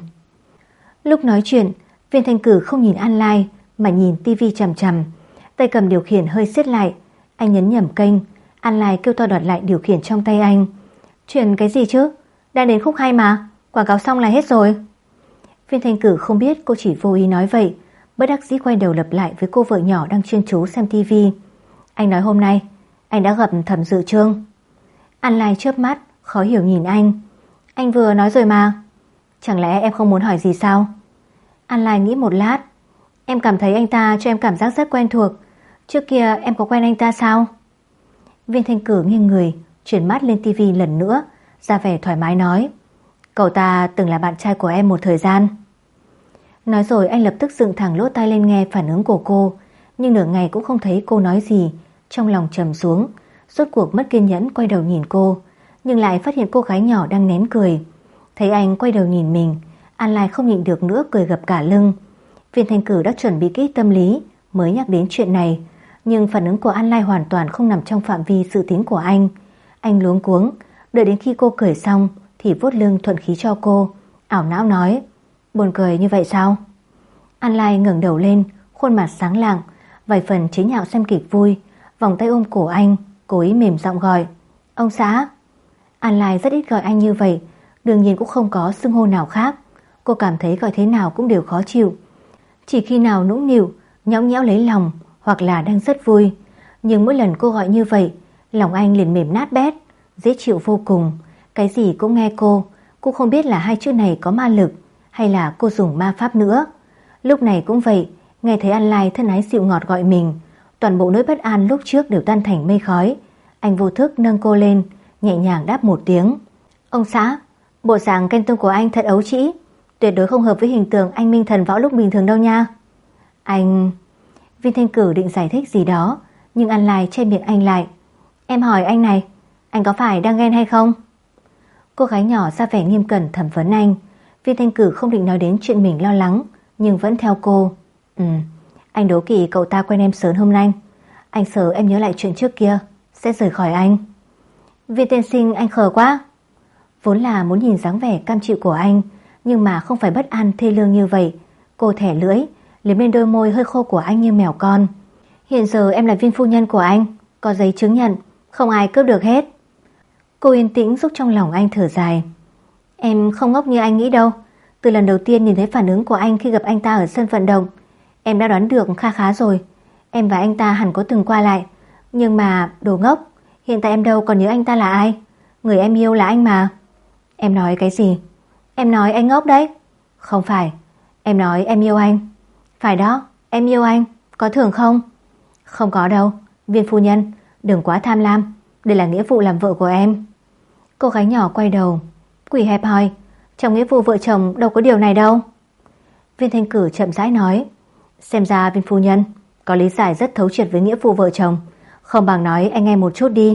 Lúc nói chuyện, Viên Thanh Cử không nhìn An Lai mà nhìn tivi chằm chằm, tay cầm điều khiển hơi siết lại. Anh nhấn nhầm kênh, An Lai kêu to đoạt lại điều khiển trong tay anh. Chuyện cái gì chứ? Đã đến khúc hay mà, quảng cáo xong là hết rồi. Viên Thanh Cử không biết cô chỉ vô ý nói vậy, bất đắc dĩ quay đầu lặp lại với cô vợ nhỏ đang chuyên chú xem tivi. Anh nói hôm nay anh đã gặp Thẩm Dự Trương. An Lai chớp mắt, khó hiểu nhìn anh. Anh vừa nói rồi mà. Chẳng lẽ em không muốn hỏi gì sao? An Lai nghĩ một lát. Em cảm thấy anh ta cho em cảm giác rất quen thuộc. Trước kia em có quen anh ta sao? Viên Thanh Cử nghiêng người, chuyển mắt lên tivi lần nữa, ra vẻ thoải mái nói, cậu ta từng là bạn trai của em một thời gian. Nói rồi anh lập tức dựng thẳng lỗ tai lên nghe phản ứng của cô, nhưng nửa ngày cũng không thấy cô nói gì. Trong lòng trầm xuống, rốt cuộc mất kiên nhẫn quay đầu nhìn cô, nhưng lại phát hiện cô gái nhỏ đang nén cười. Thấy anh quay đầu nhìn mình, An Lai không nhịn được nữa cười gập cả lưng. Viên Thanh Cử đã chuẩn bị kỹ tâm lý mới nhắc đến chuyện này, nhưng phản ứng của An Lai hoàn toàn không nằm trong phạm vi dự tính của anh. Anh luống cuống, đợi đến khi cô cười xong thì vuốt lưng thuận khí cho cô, ảo não nói, buồn cười như vậy sao? An Lai ngẩng đầu lên, khuôn mặt sáng lạng, vài phần chế nhạo xem kịch vui, vòng tay ôm cổ anh, cố ý mềm giọng gọi, ông xã. An Lai rất ít gọi anh như vậy, đương nhiên cũng không có xưng hô nào khác. Cô cảm thấy gọi thế nào cũng đều khó chịu, chỉ khi nào nũng nịu, nhõng nhẽo lấy lòng, hoặc là đang rất vui. Nhưng mỗi lần cô gọi như vậy, lòng anh liền mềm nát bét, dễ chịu vô cùng. Cái gì cũng nghe cô không biết là hai chữ này có ma lực hay là cô dùng ma pháp nữa. Lúc này cũng vậy, nghe thấy An Lai thân ái dịu ngọt gọi mình, toàn bộ nỗi bất an lúc trước đều tan thành mây khói. Anh vô thức nâng cô lên, nhẹ nhàng đáp một tiếng, ông xã. Bộ dạng ghen tuông của anh thật ấu trĩ, tuyệt đối không hợp với hình tượng anh minh thần võ lúc bình thường đâu nha. Anh... Viên Thanh Cử định giải thích gì đó, nhưng An Lai che miệng anh lại. Em hỏi anh này, anh có phải đang ghen hay không? Cô gái nhỏ ra vẻ nghiêm cẩn thẩm vấn anh. Viên Thanh Cử không định nói đến chuyện mình lo lắng, nhưng vẫn theo cô. Anh đố kỵ cậu ta quen em sớm hôm nay. Anh sợ em nhớ lại chuyện trước kia sẽ rời khỏi anh. Viên tiên sinh, anh khờ quá. Vốn là muốn nhìn dáng vẻ cam chịu của anh, nhưng mà không phải bất an thê lương như vậy. Cô thẻ lưỡi, liếm lên đôi môi hơi khô của anh như mèo con. Hiện giờ em là viên phu nhân của anh, có giấy chứng nhận, không ai cướp được hết. Cô yên tĩnh giúp trong lòng anh thở dài. Em không ngốc như anh nghĩ đâu. Từ lần đầu tiên nhìn thấy phản ứng của anh khi gặp anh ta ở sân vận động, em đã đoán được kha khá rồi. Em và anh ta hẳn có từng qua lại. Nhưng mà đồ ngốc, hiện tại em đâu còn nhớ anh ta là ai. Người em yêu là anh mà. Em nói cái gì? Em nói anh ngốc đấy. Không phải, em nói em yêu anh. Phải đó, em yêu anh. Có thưởng không? Không có đâu. Viên phu nhân, đừng quá tham lam. Đây là nghĩa vụ làm vợ của em. Cô gái nhỏ quay đầu. Quỷ hẹp hòi, trong nghĩa vụ vợ chồng đâu có điều này đâu. Viên Thanh Cử chậm rãi nói. Xem ra viên phu nhân có lý giải rất thấu triệt với nghĩa vụ vợ chồng. Không bằng nói anh nghe một chút đi.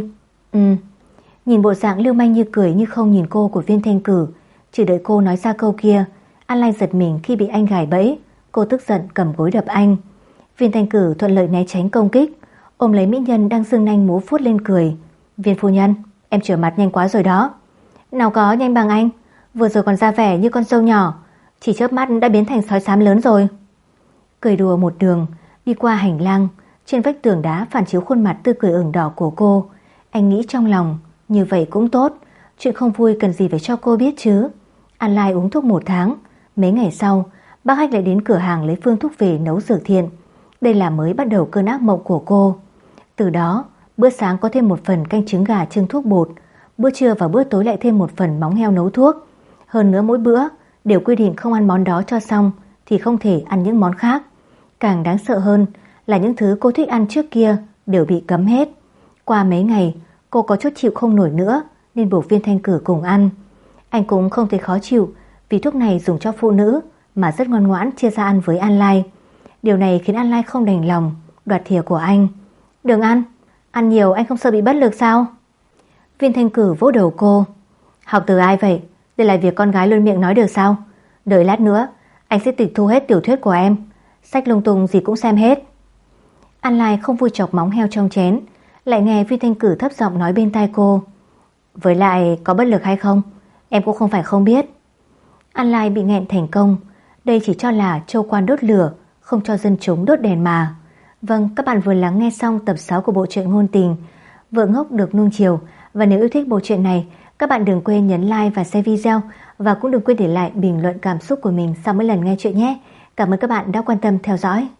Nhìn bộ dạng lưu manh như cười như không nhìn cô của Viên Thanh Cử, chỉ đợi cô nói ra câu kia, An Lai giật mình khi bị anh gài bẫy. Cô tức giận cầm gối đập anh. Viên Thanh Cử thuận lợi né tránh công kích, ôm lấy mỹ nhân đang dương nanh múa vuốt lên cười. Viên phu nhân, em trở mặt nhanh quá rồi đó. Nào có nhanh bằng anh, vừa rồi còn ra vẻ như con sâu nhỏ, chỉ chớp mắt đã biến thành sói xám lớn rồi. Cười đùa một đường, đi qua hành lang, trên vách tường đá phản chiếu khuôn mặt tươi cười ửng đỏ của cô. Anh nghĩ trong lòng, như vậy cũng tốt, chuyện không vui cần gì phải cho cô biết chứ. An Lai uống thuốc 1 tháng, mấy ngày sau, bác Hách lại đến cửa hàng lấy phương thuốc về nấu dược thiện. Đây là mới bắt đầu cơn ác mộng của cô. Từ đó, bữa sáng có thêm một phần canh trứng gà chưng thuốc bột, bữa trưa và bữa tối lại thêm một phần móng heo nấu thuốc. Hơn nữa mỗi bữa đều quy định không ăn món đó cho xong thì không thể ăn những món khác. Càng đáng sợ hơn là những thứ cô thích ăn trước kia đều bị cấm hết. Qua mấy ngày, cô có chút chịu không nổi nữa nên buộc Viên Thanh Cử cùng ăn. Anh cũng không thấy khó chịu vì thuốc này dùng cho phụ nữ mà rất ngoan ngoãn chia ra ăn với An Lai. Điều này khiến An Lai không đành lòng đoạt thìa của anh. Đừng ăn, ăn nhiều anh không sợ bị bất lực sao? Viên Thanh Cử vỗ đầu cô. Học từ ai vậy? Đây là việc con gái luôn miệng nói được sao? Đợi lát nữa anh sẽ tịch thu hết tiểu thuyết của em, sách lung tung gì cũng xem hết. An Lai không vui chọc móng heo trong chén, lại nghe Viên Thanh Cử thấp giọng nói bên tai cô. Với lại có bất lực hay không, em cũng không phải không biết. An Lai bị nghẹn thành công. Đây chỉ cho là châu quan đốt lửa, không cho dân chúng đốt đèn mà. Vâng, các bạn vừa lắng nghe xong tập 6 của bộ truyện ngôn tình Vợ ngốc được nuông chiều. Và nếu yêu thích bộ truyện này, các bạn đừng quên nhấn like và share video, và cũng đừng quên để lại bình luận cảm xúc của mình sau mỗi lần nghe chuyện nhé. Cảm ơn các bạn đã quan tâm theo dõi.